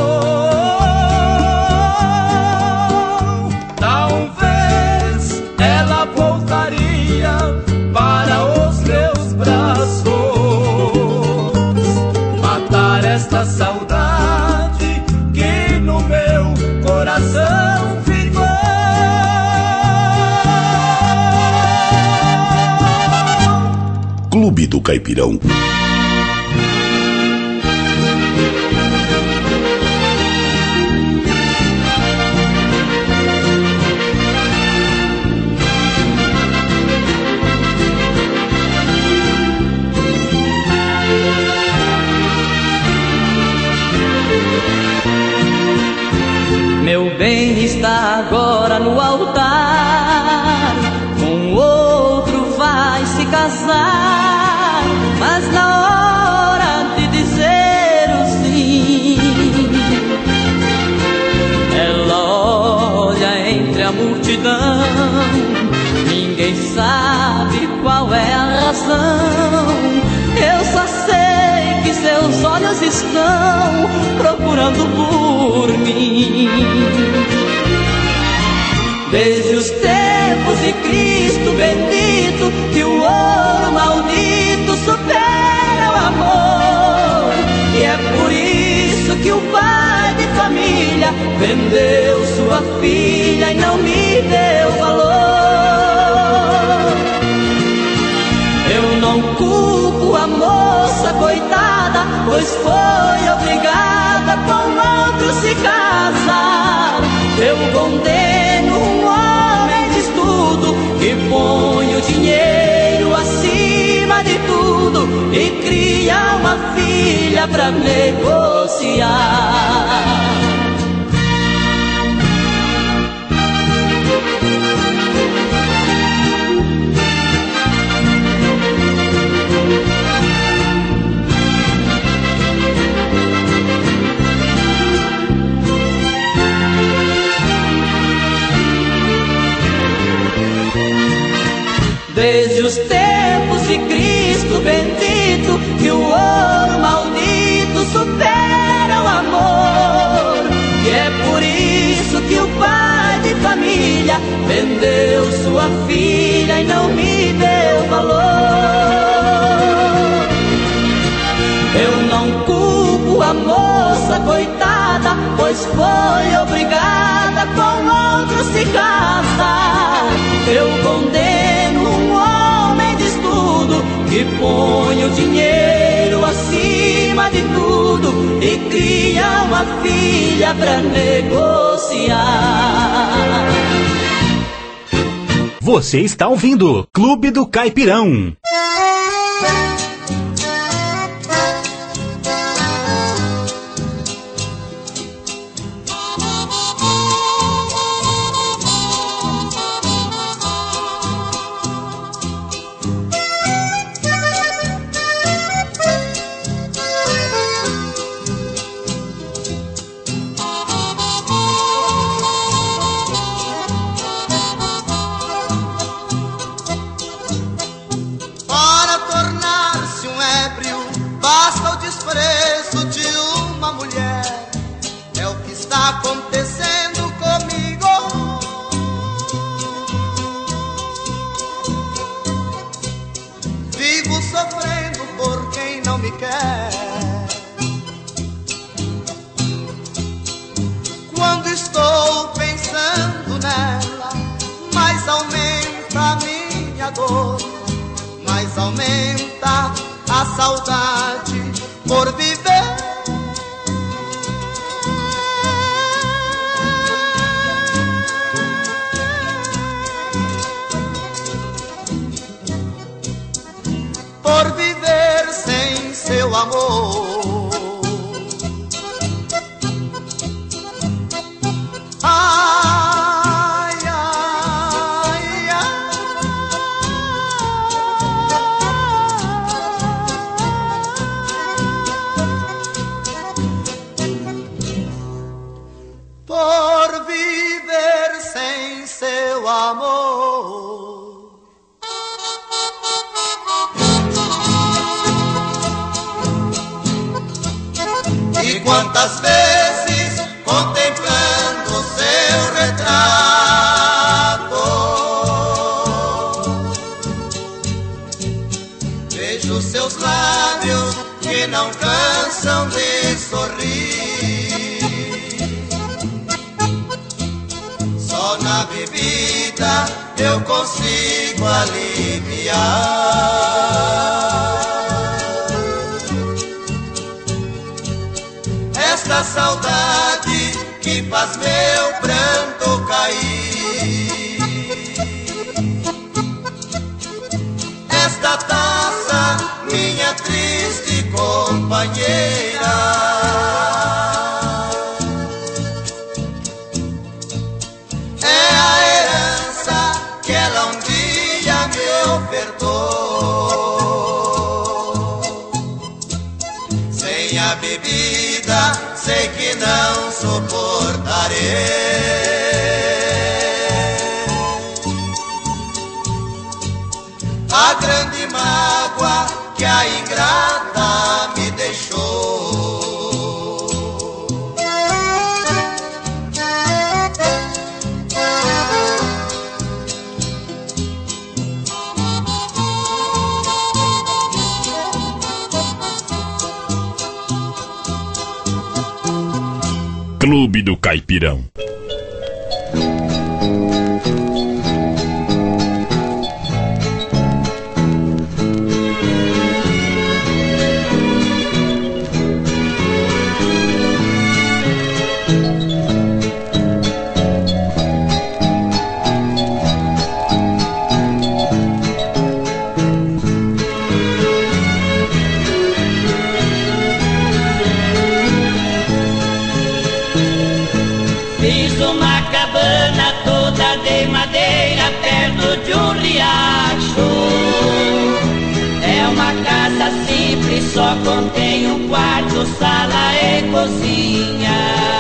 talvez ela voltaria para os meus braços, matar esta saudade que no meu coração ficou. Clube do Caipirão. Meu bem está agora no altar, com outro vai se casar, mas na hora de dizer o sim, ela olha entre a multidão, ninguém sabe qual é a razão. Eu só sei que seus olhos estão procurando por mim. Desde os tempos de Cristo bendito, que o ouro maldito supera o amor. E é por isso que o pai de família vendeu sua filha e não me deu valor. Eu não culpo a moça coitada, pois foi obrigada com outro se casar. Eu condeno um homem de estudo que põe o dinheiro acima de tudo e cria uma filha pra negociar. Desde os tempos de Cristo bendito, que o ouro maldito supera o amor. E é por isso que o pai de família vendeu sua filha e não me deu valor. Eu não culpo a moça coitada, pois foi obrigada com outro se casar. Eu condeno um homem de estudo que põe o dinheiro acima de tudo e cria uma filha pra negociar. Você está ouvindo Clube do Caipirão. Acontecendo comigo, vivo sofrendo por quem não me quer. Quando estou pensando nela, mais aumenta a minha dor, mais aumenta a saudade por viver. Por viver sem seu amor. Ai, ai, quantas vezes contemplando seu retrato, vejo seus lábios que não cansam de sorrir. Só na bebida eu consigo aliviar esta saudade que faz meu pranto cair. Esta taça, minha triste companheira, é a herança que ela um dia me ofertou. Sem a bebida sei que não suportarei a grande mágoa que a ingrata me deixou. Clube do Caipirão. Fiz uma cabana toda de madeira perto de um riacho. É uma casa simples, só contém um quarto, sala e cozinha.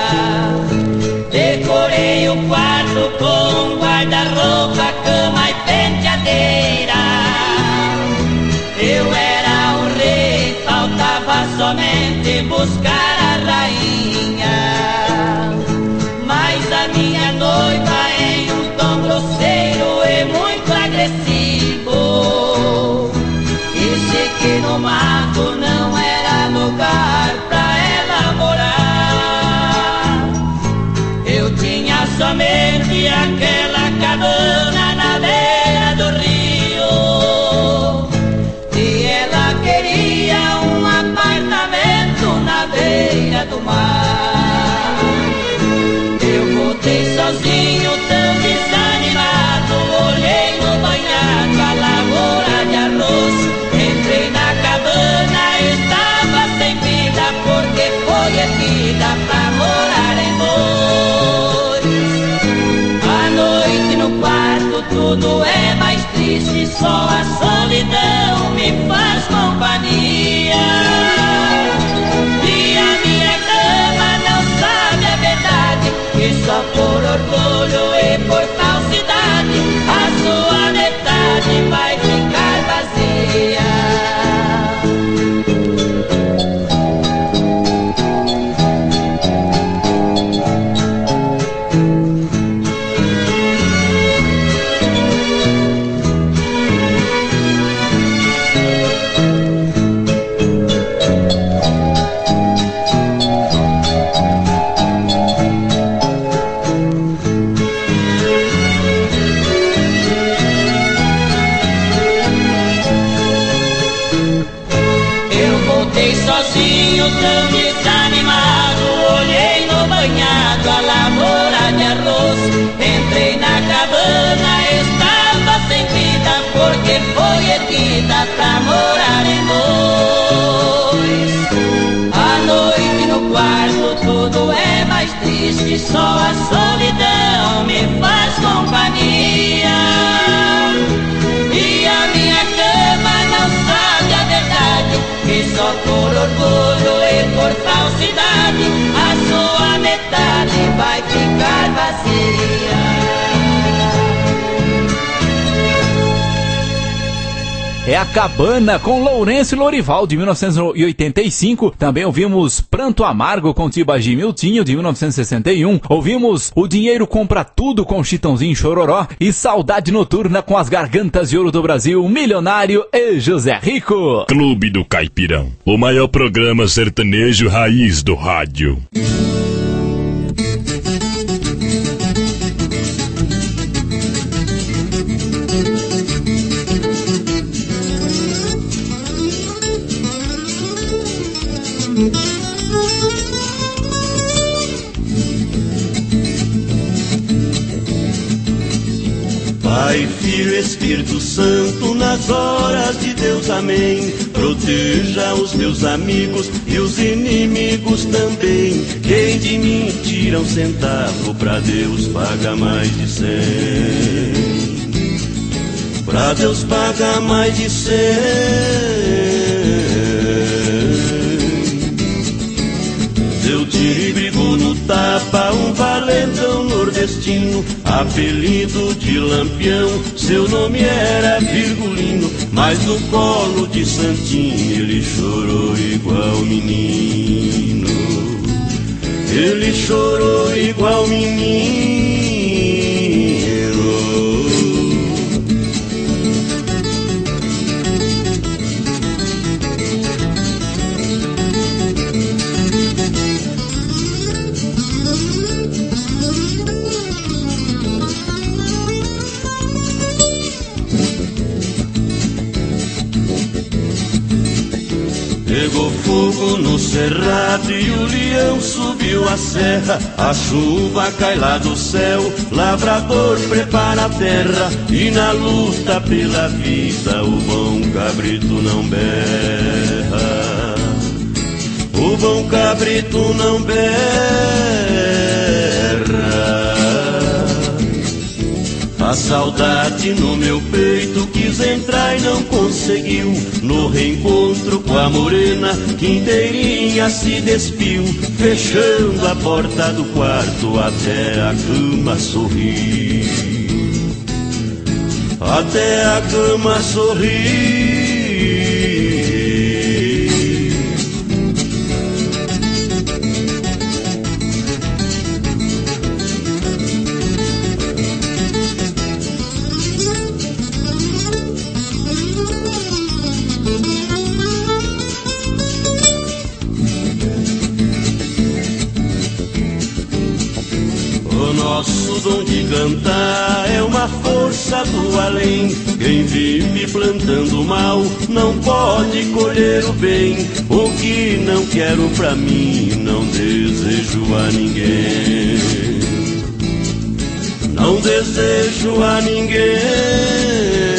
Decorei o quarto com um guarda-roupa, cama e penteadeira. Eu era o rei, faltava somente buscar a rainha. Mas a minha noiva em um tom grosseiro e muito agressivo disse que no mato não era lugar pra ela morar. Eu tinha somente aquela cabana na beira do rio e ela queria um apartamento na beira do mar. Sozinho, tão desanimado, olhei no banhado a lavoura de arroz. Entrei na cabana, estava sem vida, porque foi erguida pra morar em dois. À noite no quarto tudo é mais triste, só a solidão me faz companhia. E a minha cama não sabe a verdade, que só por orgulho e por falsidade a sua metade vai ficar vazia. Sozinho, tão desanimado, olhei no banhado a lavoura de arroz. Entrei na cabana, estava sem vida, porque foi erguida pra morar em dois. À noite no quarto tudo é mais triste, só a solidão me faz companhia. E a minha cama não sabe a verdade, que só por orgulho e por falsidade a sua metade vai ficar vazia. é a Cabana com Lourenço e Lorival, de mil novecentos e oitenta e cinco. Também ouvimos Pranto Amargo com Tibagi e Miltinho, de mil novecentos e sessenta e um. Ouvimos O Dinheiro Compra Tudo com Chitãozinho e Chororó e Saudade Noturna com As Gargantas de Ouro do Brasil, Milionário e José Rico. Clube do Caipirão, o maior programa sertanejo raiz do rádio. Pai, Filho, Espírito Santo, nas horas de Deus, amém. Proteja os meus amigos e os inimigos também. Quem de mim tira um centavo, pra Deus paga mais de cem. Pra Deus paga mais de cem. Seu tiribrigo no tapa, um valentão nordestino, apelido de Lampião, seu nome era Virgulino, mas no colo de Santinho ele chorou igual menino. Ele chorou igual menino. Pegou fogo no cerrado e o leão subiu a serra. A chuva cai lá do céu, lavrador prepara a terra. E na luta pela vida o bom cabrito não berra. O bom cabrito não berra. A saudade no meu peito quis entrar e não conseguiu. No reencontro com a morena que inteirinha se despiu. Fechando a porta do quarto até a cama sorrir. Até a cama sorrir. Nosso dom de cantar é uma força do além. Quem vive plantando mal não pode colher o bem. O que não quero pra mim não desejo a ninguém. Não desejo a ninguém.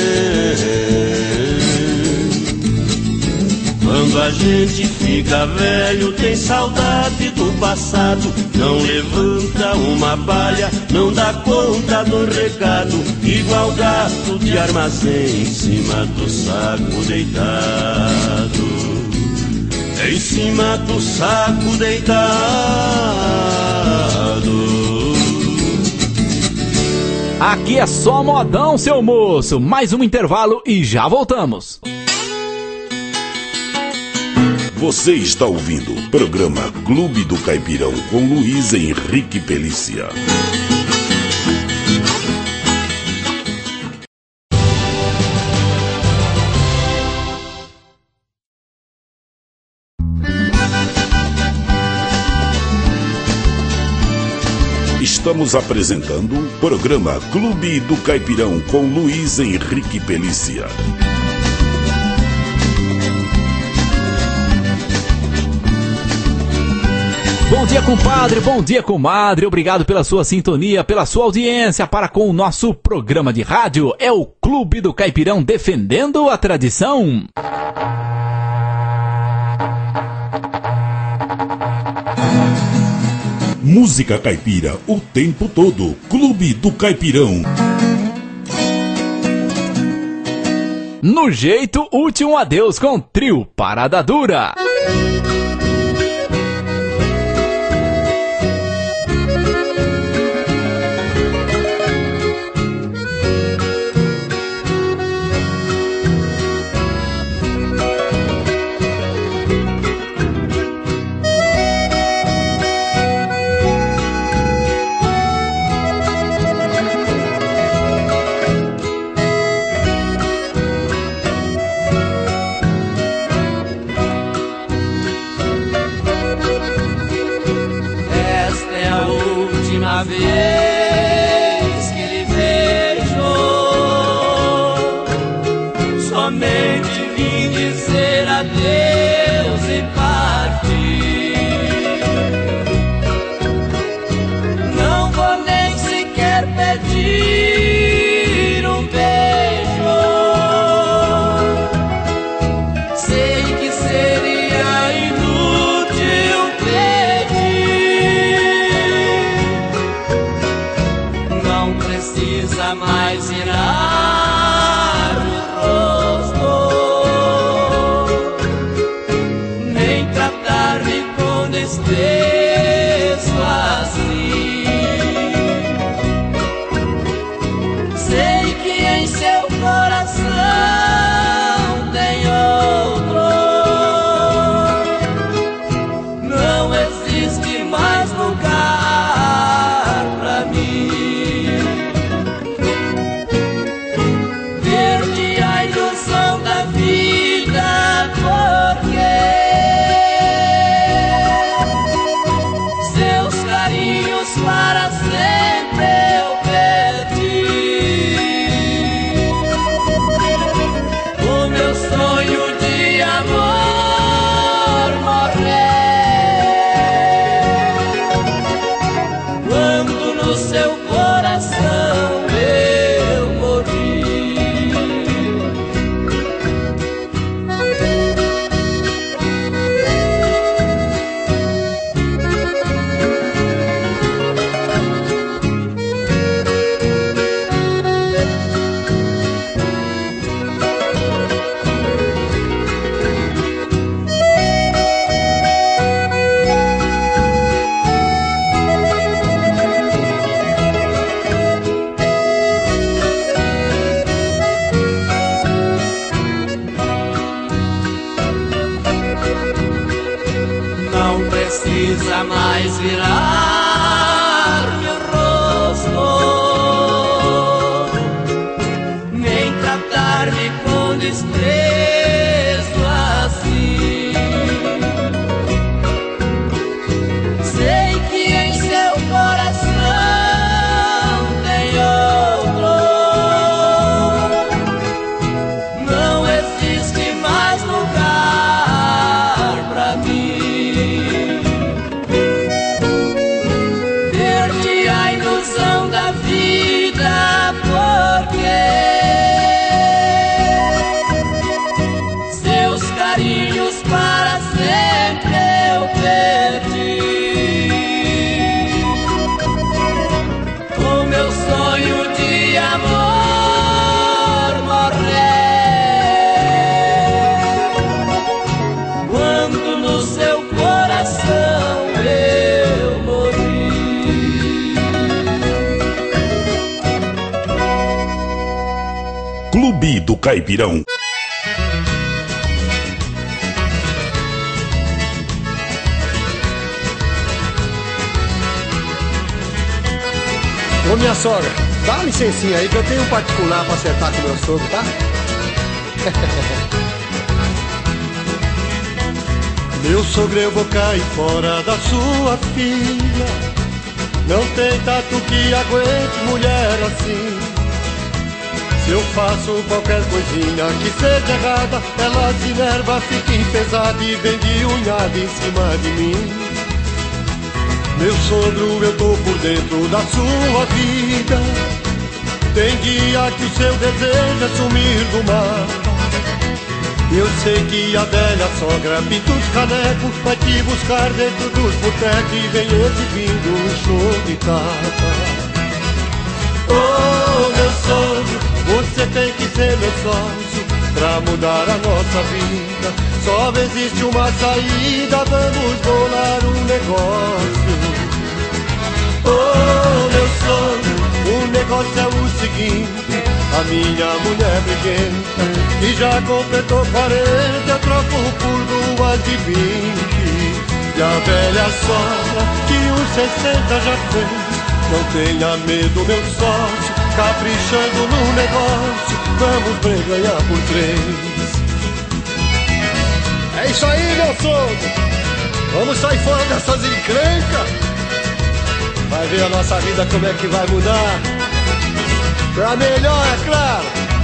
Quando a gente fica velho tem saudade do passado. Não levanta uma palha, não dá conta do recado. Igual gato de armazém em cima do saco deitado. Em cima do saco deitado. Aqui é só modão, seu moço. Mais um intervalo e já voltamos. Você está ouvindo o programa Clube do Caipirão com Luiz Henrique Pelícia. Estamos apresentando o programa Clube do Caipirão com Luiz Henrique Pelícia. Bom dia, compadre, bom dia, comadre. Obrigado pela sua sintonia, pela sua audiência para com o nosso programa de rádio. É o Clube do Caipirão defendendo a tradição. Música caipira o tempo todo. Clube do Caipirão. No jeito, último adeus com Trio Parada Dura. eis que lhe vejo. Somente vim dizer adeus e partir. Não vou nem sequer pedir um beijo. Sei que seria inútil pedir. Não precisa mais virar o rosto, nem tratar-me com desprezo assim. Sei que em seu coração tem outro. Não existe mais lugar pra mim. Perdi a ilusão da vida porque seus carinhos para sempre eu perdi. O meu sonho de amor morreu quando no seu coração eu morri. Não precisa mais virar meu rosto, nem tratar-me com desprezo assim. Sei que em seu coração tem outro. Não existe mais lugar pra mim. Perdi a ilusão da vida porque seus carinhos para sempre eu perdi. O meu sonho de amor morreu quando no seu coração eu morri. Clube do Caipirão. Ô minha sogra, dá uma licencinha aí que eu tenho um particular pra acertar com meu sogro, tá? Meu sogro, eu vou cair fora da sua filha. Não tem tato que aguente mulher assim. Se eu faço qualquer coisinha que seja errada, ela se enerva, fica enfesada e vem de unhada em cima de mim. Meu sogro, eu tô por dentro da sua vida. Tem dia que o seu desejo é sumir do mapa. Eu sei que a velha sogra pinta os canecos, vai te buscar dentro dos botecos e vem exibindo um show de tapa. Oh, meu sogro, você tem que ser meu sócio pra mudar a nossa vida. Só existe uma saída, vamos bolar um negócio. Oh, meu sogro, o negócio é o seguinte: a minha mulher briguenta, que já completou quarenta, eu troco por duas de vinte. E a velha sogra, que os sessenta já fez, não tenha medo, meu sócio, caprichando no negócio, vamos ganhar por três. É isso aí, meu sogro! Vamos sair fora dessas encrencas! Vai ver a nossa vida como é que vai mudar. Pra melhor, é claro.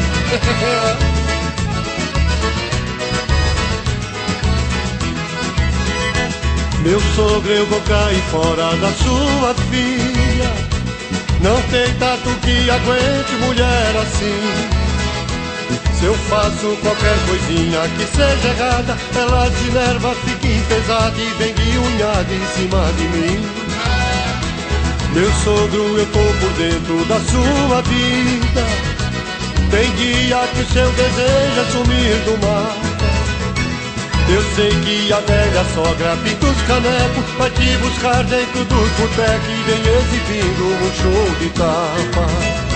Meu sogro, eu vou cair fora da sua filha. Não tem tato que aguente mulher assim. Se eu faço qualquer coisinha que seja errada, ela de nerva fica empesada e vem guiunhada em cima de mim. Meu sogro, eu tô por dentro da sua vida. Tem dia que o seu desejo é sumir do mapa. Eu sei que a velha sogra pinta os canecos, vai te buscar dentro dos botecos e vem exibindo um show de tapa.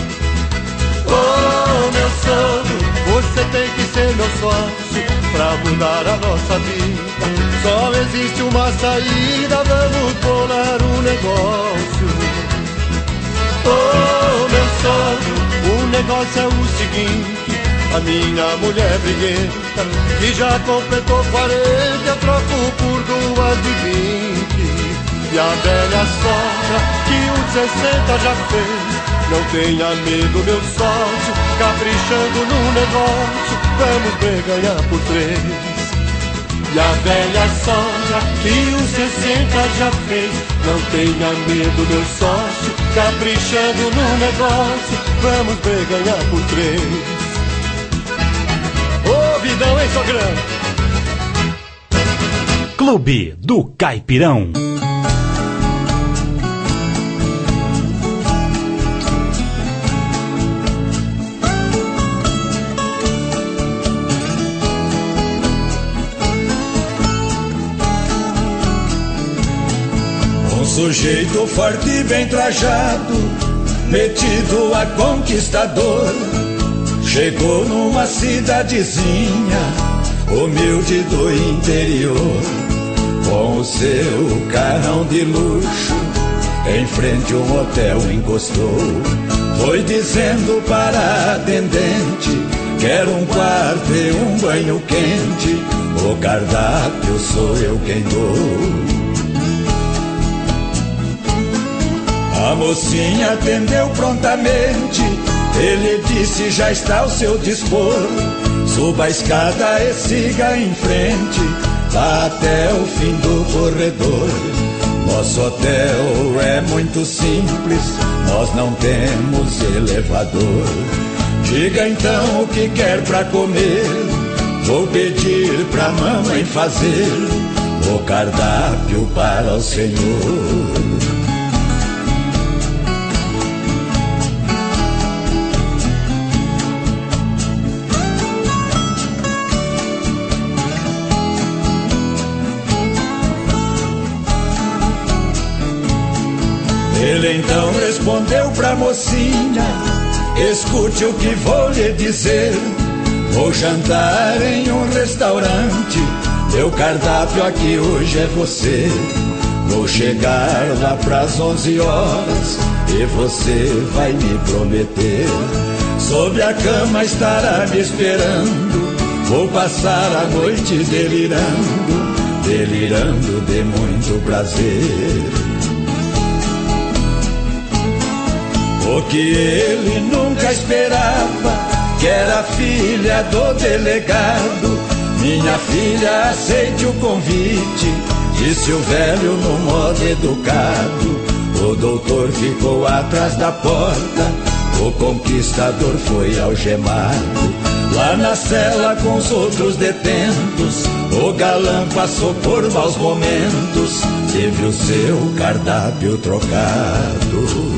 Oh, meu sogro, você tem que ser meu sócio pra mudar a nossa vida. Só existe uma saída, vamos bolar um negócio. Oh, meu sogro, o negócio é o seguinte. A minha mulher briguenta, que já completou quarenta, eu troco por duas de vinte. E a velha sogra, que uns sessenta já fez. Não tenha medo, meu sócio, caprichando no negócio, vamos ver ganhar por três. E a velha sogra, que uns sessenta já fez. Não tenha medo, meu sócio, caprichando no negócio, vamos ver ganhar por três. Ô, vidão, hein, sogrão? Clube do Caipirão. Um sujeito forte e bem trajado, metido a conquistador, chegou numa cidadezinha humilde do interior, com o seu carrão de luxo, em frente um hotel encostou. Foi dizendo para a atendente, quero um quarto e um banho quente, o cardápio sou eu quem dou. A mocinha atendeu prontamente, ele disse já está ao seu dispor. Suba a escada e siga em frente, vá até o fim do corredor. Nosso hotel é muito simples, nós não temos elevador. Diga então o que quer pra comer, vou pedir pra mamãe fazer o cardápio para o senhor. Ele então respondeu pra mocinha, escute o que vou lhe dizer. Vou jantar em um restaurante, meu cardápio aqui hoje é você. Vou chegar lá pras onze horas e você vai me prometer. Sob a cama estará me esperando, vou passar a noite delirando, delirando de muito prazer. O que ele nunca esperava, que era filha do delegado. Minha filha, aceite o convite, disse o velho no modo educado. O doutor ficou atrás da porta, o conquistador foi algemado. Lá na cela com os outros detentos, o galã passou por maus momentos, teve o seu cardápio trocado.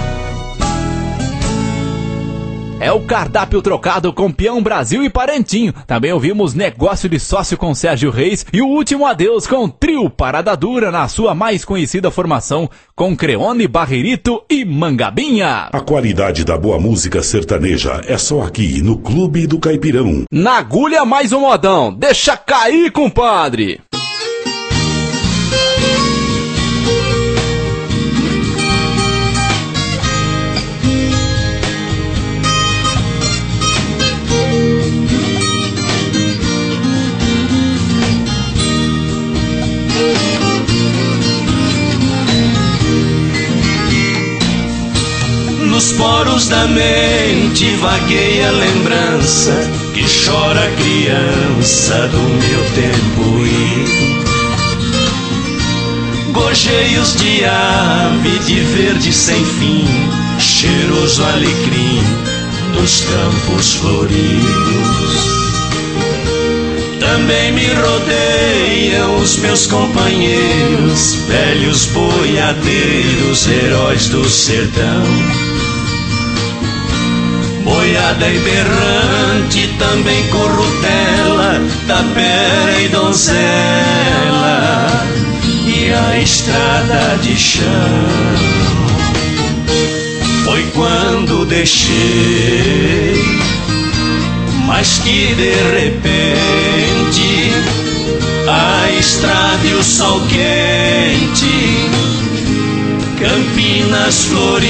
É o cardápio trocado com Peão Brasil e Parentinho. Também ouvimos Negócio de Sócio com Sérgio Reis e o último adeus com Trio Parada Dura na sua mais conhecida formação com Creone, Barreirito e Mangabinha. A qualidade da boa música sertaneja é só aqui no Clube do Caipirão. Na agulha mais um modão, deixa cair, compadre. Pelos poros da mente vagueia a lembrança que chora a criança do meu tempo ido. Gorjeios de ave de verde sem fim, cheiroso alecrim dos campos floridos. Também me rodeiam os meus companheiros, velhos boiadeiros, heróis do sertão. Boiada e berrante, também corrutela, tapera e donzela, e a estrada de chão. Foi quando deixei, mas que de repente a estrada e o sol quente, Campinas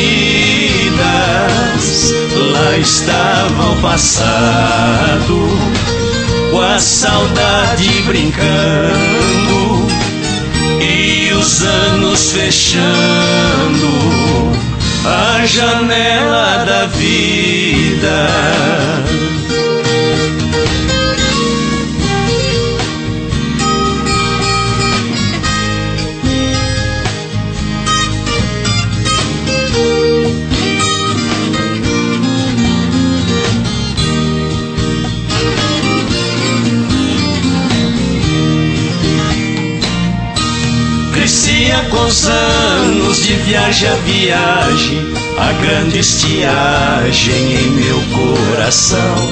floridas, lá estava o passado, com a saudade brincando e os anos fechando a janela da vida. Crescia com os anos de viagem a viagem, a grande estiagem em meu coração.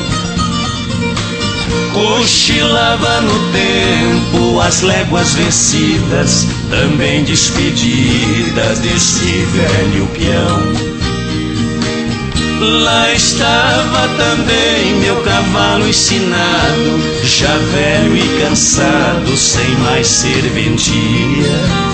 Cochilava no tempo as léguas vencidas, também despedidas desse velho peão. Lá estava também meu cavalo ensinado, já velho e cansado, sem mais serventia.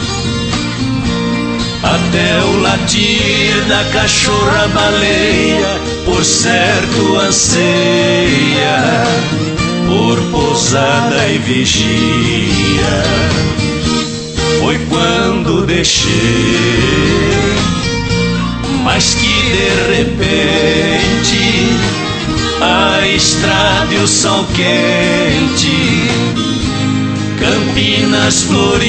Até o latir da cachorra baleia, por certo anseia por pousada e vigia. Foi quando deixei, mas que de repente a estrada e o sol quente, Campinas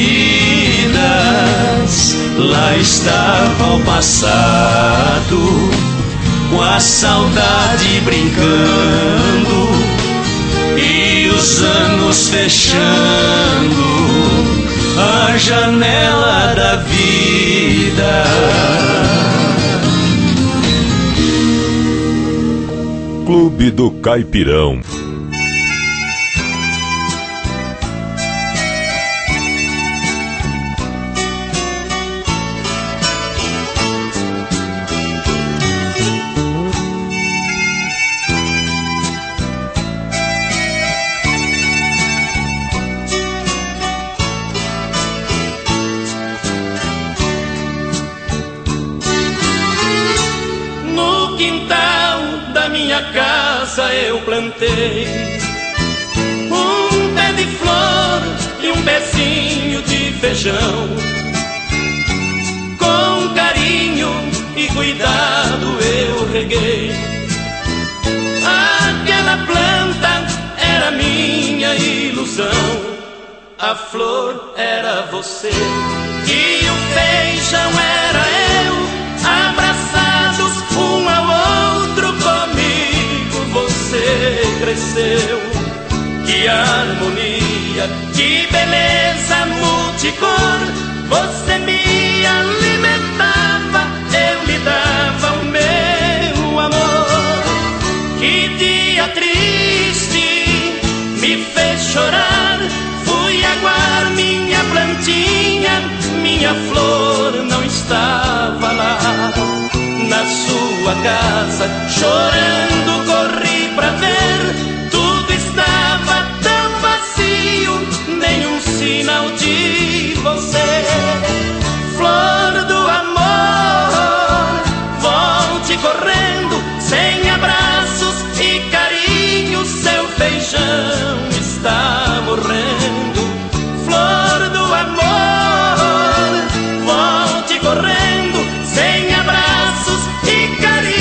floridas, lá estava o passado, com a saudade brincando e os anos fechando a janela da vida. Clube do Caipirão. Eu plantei um pé de flor e um pezinho de feijão. Com carinho e cuidado eu reguei. Aquela planta era minha ilusão, a flor era você e o feijão era eu, abraçados um ao outro comigo. Você cresceu, que harmonia, que beleza multicor. Você me alimentava, eu lhe dava o meu amor. Que dia triste me fez chorar, fui aguar minha plantinha, minha flor não estava lá. Na sua casa, chorando, corri pra ver, tudo estava tão vazio, nenhum sinal de você. Flor do amor, volte correndo, sem abraços e carinho, seu feijão está morrendo. Flor do amor, volte correndo, sem abraços e carinho,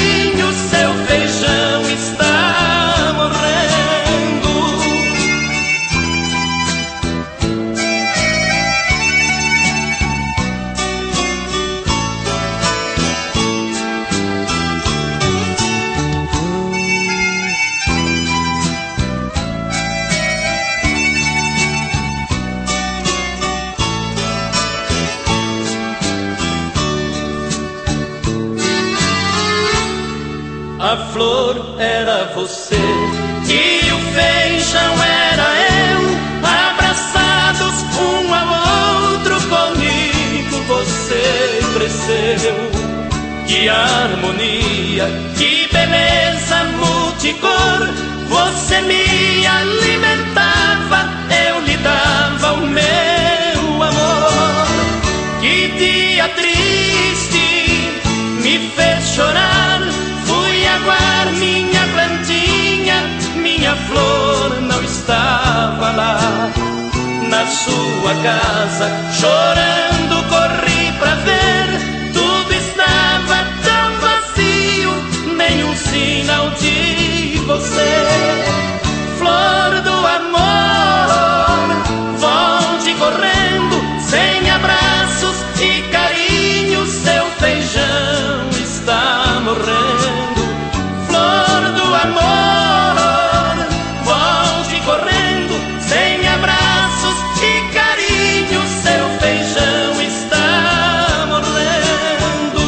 a flor era você e o feijão era eu, abraçados um ao outro, comigo você cresceu. Que harmonia, que beleza multicor, você me alimentava, eu lhe dava o meu amor. Que dia triste me fez chorar, fui aguar minha plantinha, minha flor não estava lá. Na sua casa, chorando, corri pra ver, tudo estava tão vazio, nenhum sinal de você. Flor do amor, volte correndo, sem abraços e carinho, seu feijão está morrendo. Flor do amor, volte correndo, sem abraços e carinho, seu feijão está morrendo.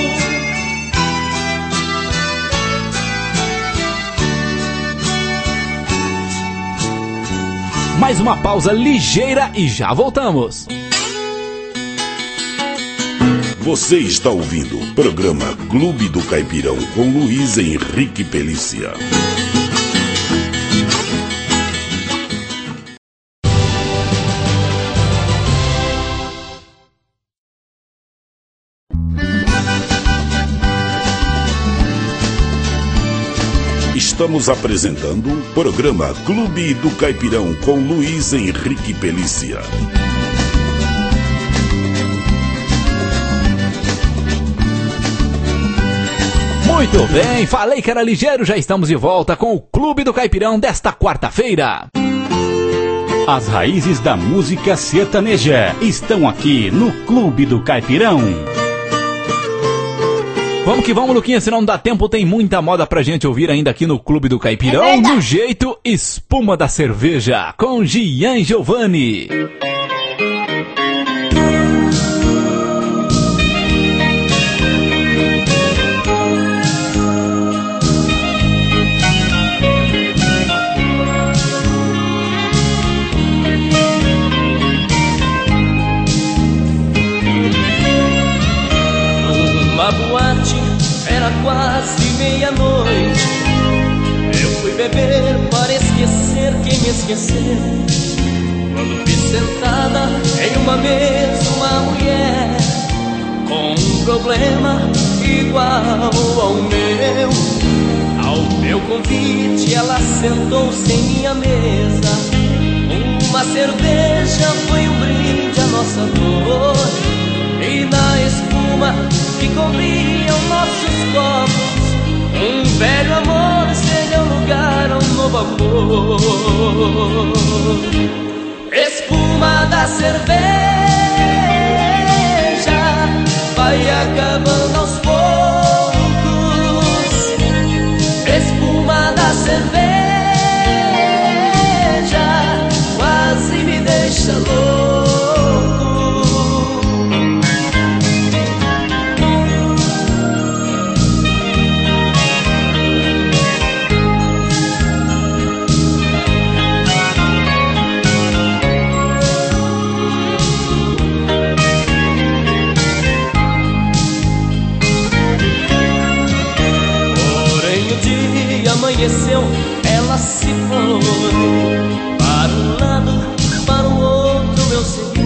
Mais uma pausa ligeira e já voltamos. Você está ouvindo o programa Clube do Caipirão com Luiz Henrique Pelícia. Estamos apresentando o programa Clube do Caipirão com Luiz Henrique Pelícia. Muito bem, falei que era ligeiro, já estamos de volta com o Clube do Caipirão desta quarta-feira. As raízes da música sertaneja estão aqui no Clube do Caipirão. Vamos que vamos, Luquinha, se não dá tempo, tem muita moda pra gente ouvir ainda aqui no Clube do Caipirão, é no jeito Espuma da Cerveja, com Gian Giovanni. Numa boate, era quase meia-noite, eu fui beber para esquecer quem me esqueceu. Quando vi sentada em uma mesa uma mulher com um problema igual ao meu. Ao meu convite ela sentou-se em minha mesa, uma cerveja foi um brinde à nossa dor. E na espuma que cobria os nossos copos, um velho amor cedeu lugar a um novo amor. Espuma da cerveja vai acabando aos poucos. Espuma da cerveja quase me deixa louco. Amanheceu, ela se foi para um lado, para o outro eu segui.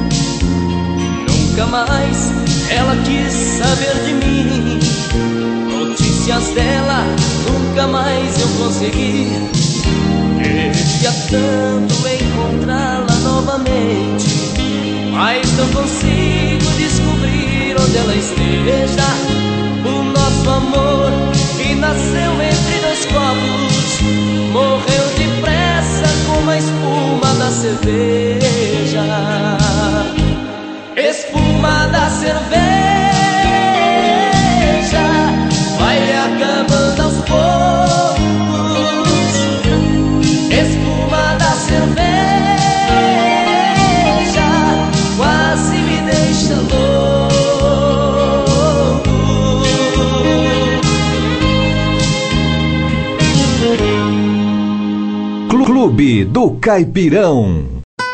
Nunca mais ela quis saber de mim, notícias dela nunca mais eu consegui. Queria tanto encontrá-la novamente, mas não consigo descobrir onde ela esteja. O nosso amor que nasceu entre dois copos morreu depressa como a espuma da cerveja. Espuma da cerveja vai acabando aos poucos. Espuma da cerveja quase me deixa louco. Clube do Caipirão.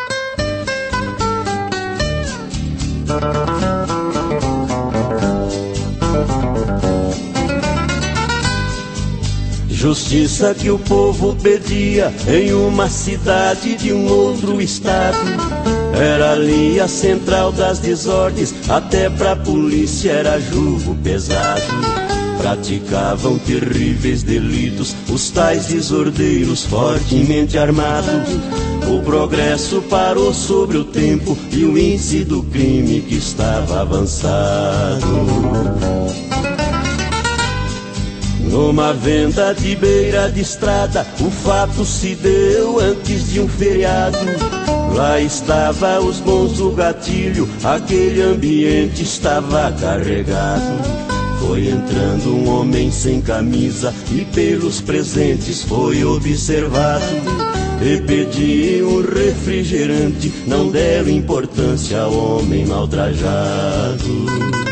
Justiça que o povo pedia em uma cidade de um outro estado. Era ali a central das desordens, até pra polícia era jugo pesado. Praticavam terríveis delitos os tais desordeiros fortemente armados. O progresso parou sobre o tempo e o índice do crime que estava avançado. Numa venda de beira de estrada, o fato se deu antes de um feriado. Lá estava os bons do gatilho, aquele ambiente estava carregado. Foi entrando um homem sem camisa e pelos presentes foi observado. E pediu um refrigerante, não deram importância ao homem maltrajado.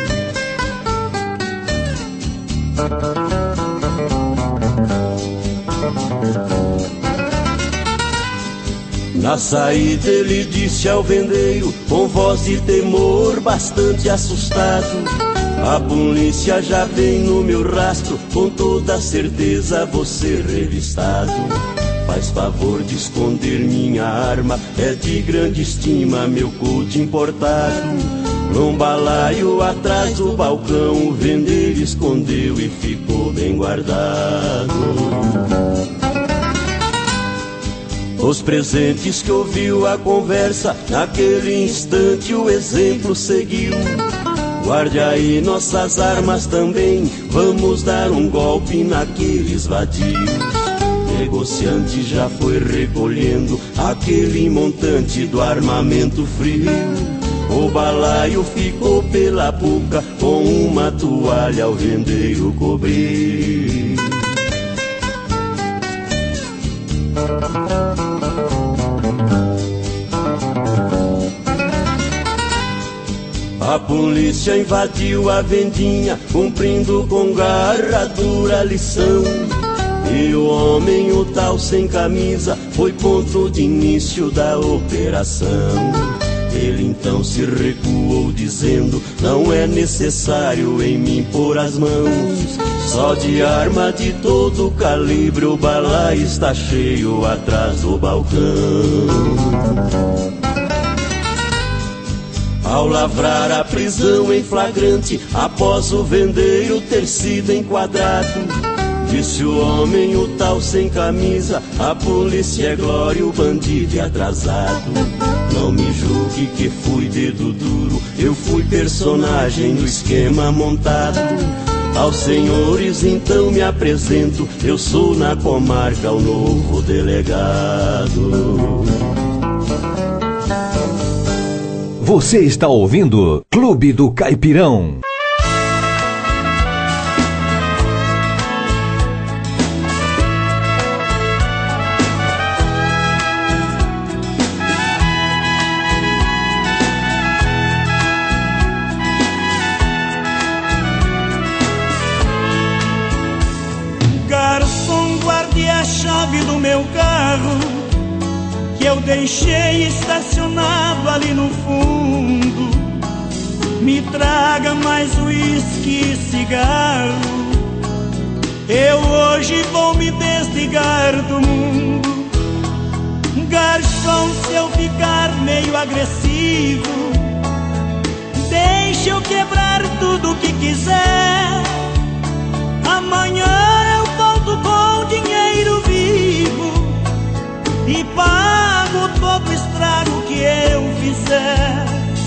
Na saída ele disse ao vendeiro, com voz de temor bastante assustado: a polícia já vem no meu rastro, com toda certeza vou ser revistado. Faz favor de esconder minha arma, é de grande estima meu coute importado. Num balaio atrás do balcão, o vendeiro escondeu e ficou bem guardado. Os presentes que ouviu a conversa, naquele instante o exemplo seguiu. Guarde aí nossas armas também, vamos dar um golpe naqueles vadios. Negociante já foi recolhendo aquele montante do armamento frio. O balaio ficou pela boca, com uma toalha ao vendeiro cobrir. A polícia invadiu a vendinha, cumprindo com garra dura lição. E o homem, o tal sem camisa, foi ponto de início da operação. Ele então se recuou dizendo, não é necessário em mim pôr as mãos. Só de arma de todo calibre o balaio está cheio atrás do balcão. Ao lavrar a prisão em flagrante, após o vendeiro ter sido enquadrado, disse o homem, o tal sem camisa, a polícia é glória, o bandido é atrasado. Não me julgue que fui dedo duro, eu fui personagem do esquema montado. Aos senhores então me apresento, eu sou na comarca o novo delegado. Você está ouvindo Clube do Caipirão. Garçom, guarde a chave do meu carro, que eu deixei estacionado ali no fundo. Me traga mais uísque e cigarro, eu hoje vou me desligar do mundo. Garçom, se eu ficar meio agressivo, deixa eu quebrar tudo que quiser. Amanhã eu volto com dinheiro vivo e pago todo o estrago que eu fizer.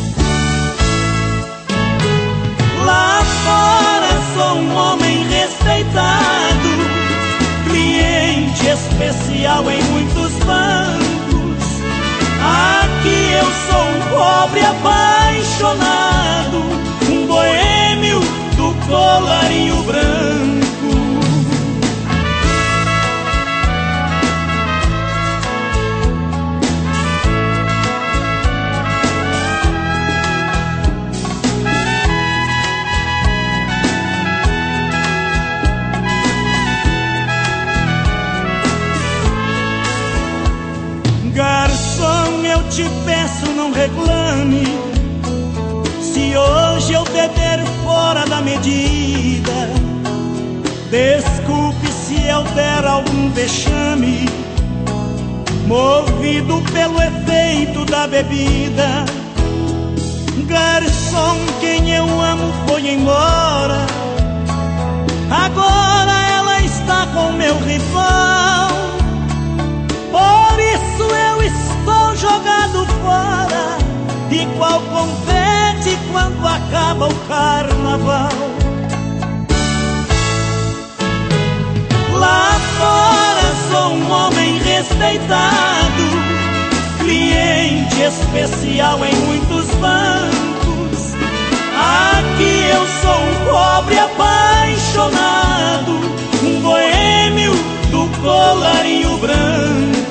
Lá fora sou um homem respeitado, cliente especial em muitos bancos. Aqui eu sou um pobre apaixonado, um boêmio do colarinho branco. te peço, não reclame. Se hoje eu beber fora da medida, desculpe se eu der algum vexame, movido pelo efeito da bebida. Garçom, quem eu amo foi embora, agora ela está com meu rival. Por isso eu estou jogado fora, igual confete quando acaba o carnaval. Lá fora sou um homem respeitado, cliente especial em muitos bancos. Aqui eu sou um pobre apaixonado, um boêmio do colarinho branco.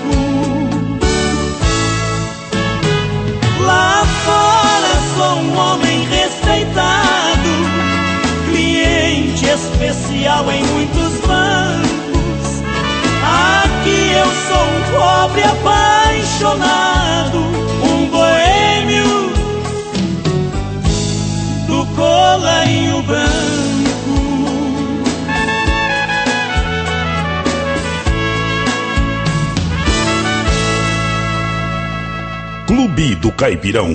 Lá fora sou um homem respeitado, cliente especial em muitos bancos. Aqui eu sou um pobre apaixonado, um boêmio do colarinho branco. Clube do Caipirão.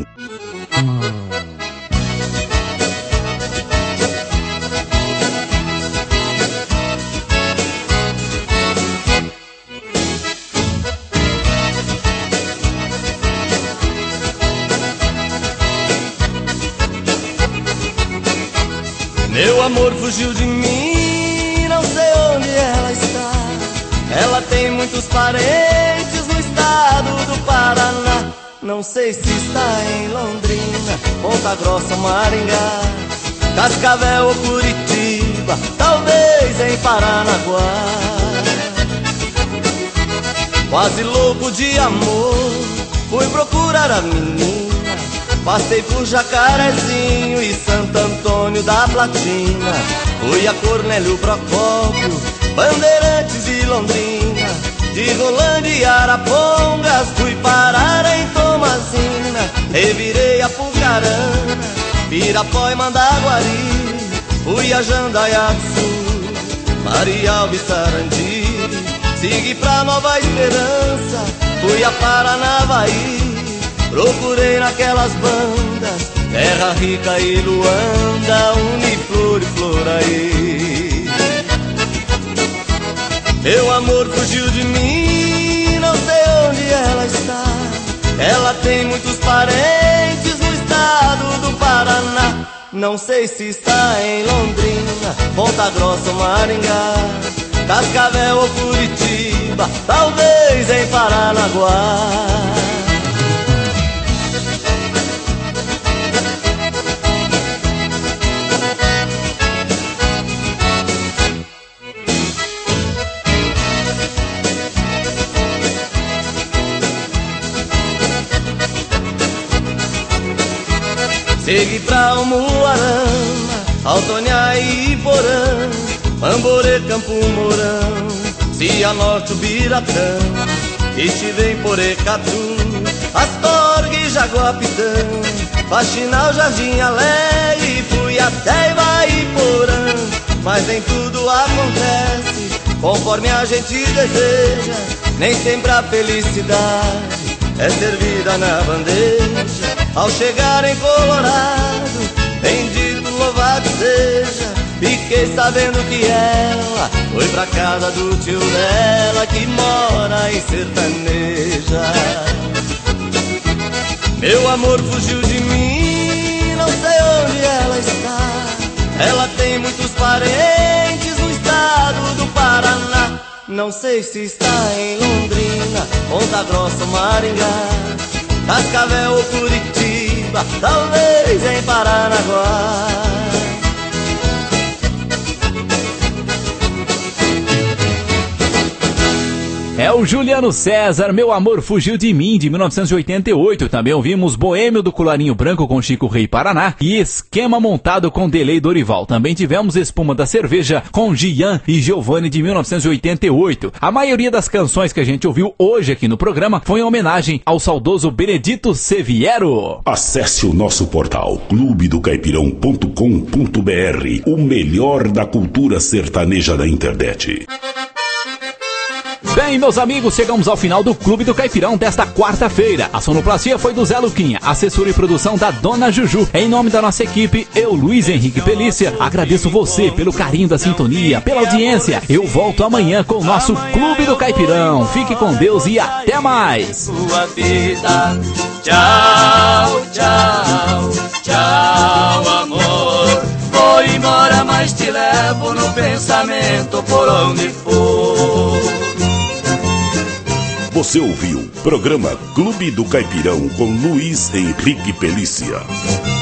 Meu amor fugiu de mim, não sei onde ela está. Ela tem muitos parentes no estado do Paraná. Não sei se está em Londrina, Ponta Grossa, Maringá, Cascavel ou Curitiba, talvez em Paranaguá. Quase louco de amor, fui procurar a menina. Passei por Jacarezinho e Santo Antônio da Platina. Fui a Cornélio Procópio, Bandeirantes e Londrina. De Rolândia e Arapongas fui parar em Tomazina. Revirei a Pucarana, Pirapó e Mandaguari. Fui a Jandaiaçu, Maria Alves, Sarandi. Segui pra Nova Esperança, fui a Paranavaí. Procurei naquelas bandas, Terra Rica e Luanda, Uniflor e Floraí. Meu amor fugiu de mim, não sei onde ela está. Ela tem muitos parentes no estado do Paraná. Não sei se está em Londrina, Ponta Grossa ou Maringá, Cascavel ou Curitiba, talvez em Paranaguá. Segui pra Umuarama, Altonha e Iporã, Amborê, Campo Mourão, Cianorte, Biratã. Estive em Porecatu, Astorga e Jaguapitã, Faxinal, Jardim Alegre, fui até Ivaiporã. Mas nem tudo acontece conforme a gente deseja, nem sempre a felicidade é servida na bandeja. Ao chegar em Colorado, bendito, louvado seja, fiquei sabendo que ela foi pra casa do tio dela, que mora em Sertaneja. Meu amor fugiu de mim, não sei onde ela está. Ela tem muitos parentes no estado do Paraná. Não sei se está em Londrina, Ponta Grossa, Maringá, Cascavel ou Curitiba, talvez em Paranaguá. É o Juliano César, Meu Amor Fugiu de Mim, de mil novecentos e oitenta e oito. Também ouvimos Boêmio do Colarinho Branco com Chico Rei Paraná e Esquema Montado com Delei Dorival. Também tivemos Espuma da Cerveja com Gian e Giovanni, de mil novecentos e oitenta e oito. A maioria das canções que a gente ouviu hoje aqui no programa foi em homenagem ao saudoso Benedito Seviero. Acesse o nosso portal clube do caipirão ponto com ponto br, o melhor da cultura sertaneja da internet. Bem, meus amigos, chegamos ao final do Clube do Caipirão desta quarta-feira. A sonoplastia foi do Zé Luquinha, assessoria e produção da Dona Juju. Em nome da nossa equipe, eu, Luiz Henrique Pelícia, agradeço você pelo carinho da sintonia, pela audiência. Eu volto amanhã com o nosso Clube do Caipirão. Fique com Deus e até mais. Sua vida. Tchau, tchau, tchau, amor. Vou embora, mas te levo no pensamento por onde for. Você ouviu programa Clube do Caipirão com Luiz Henrique Pelícia.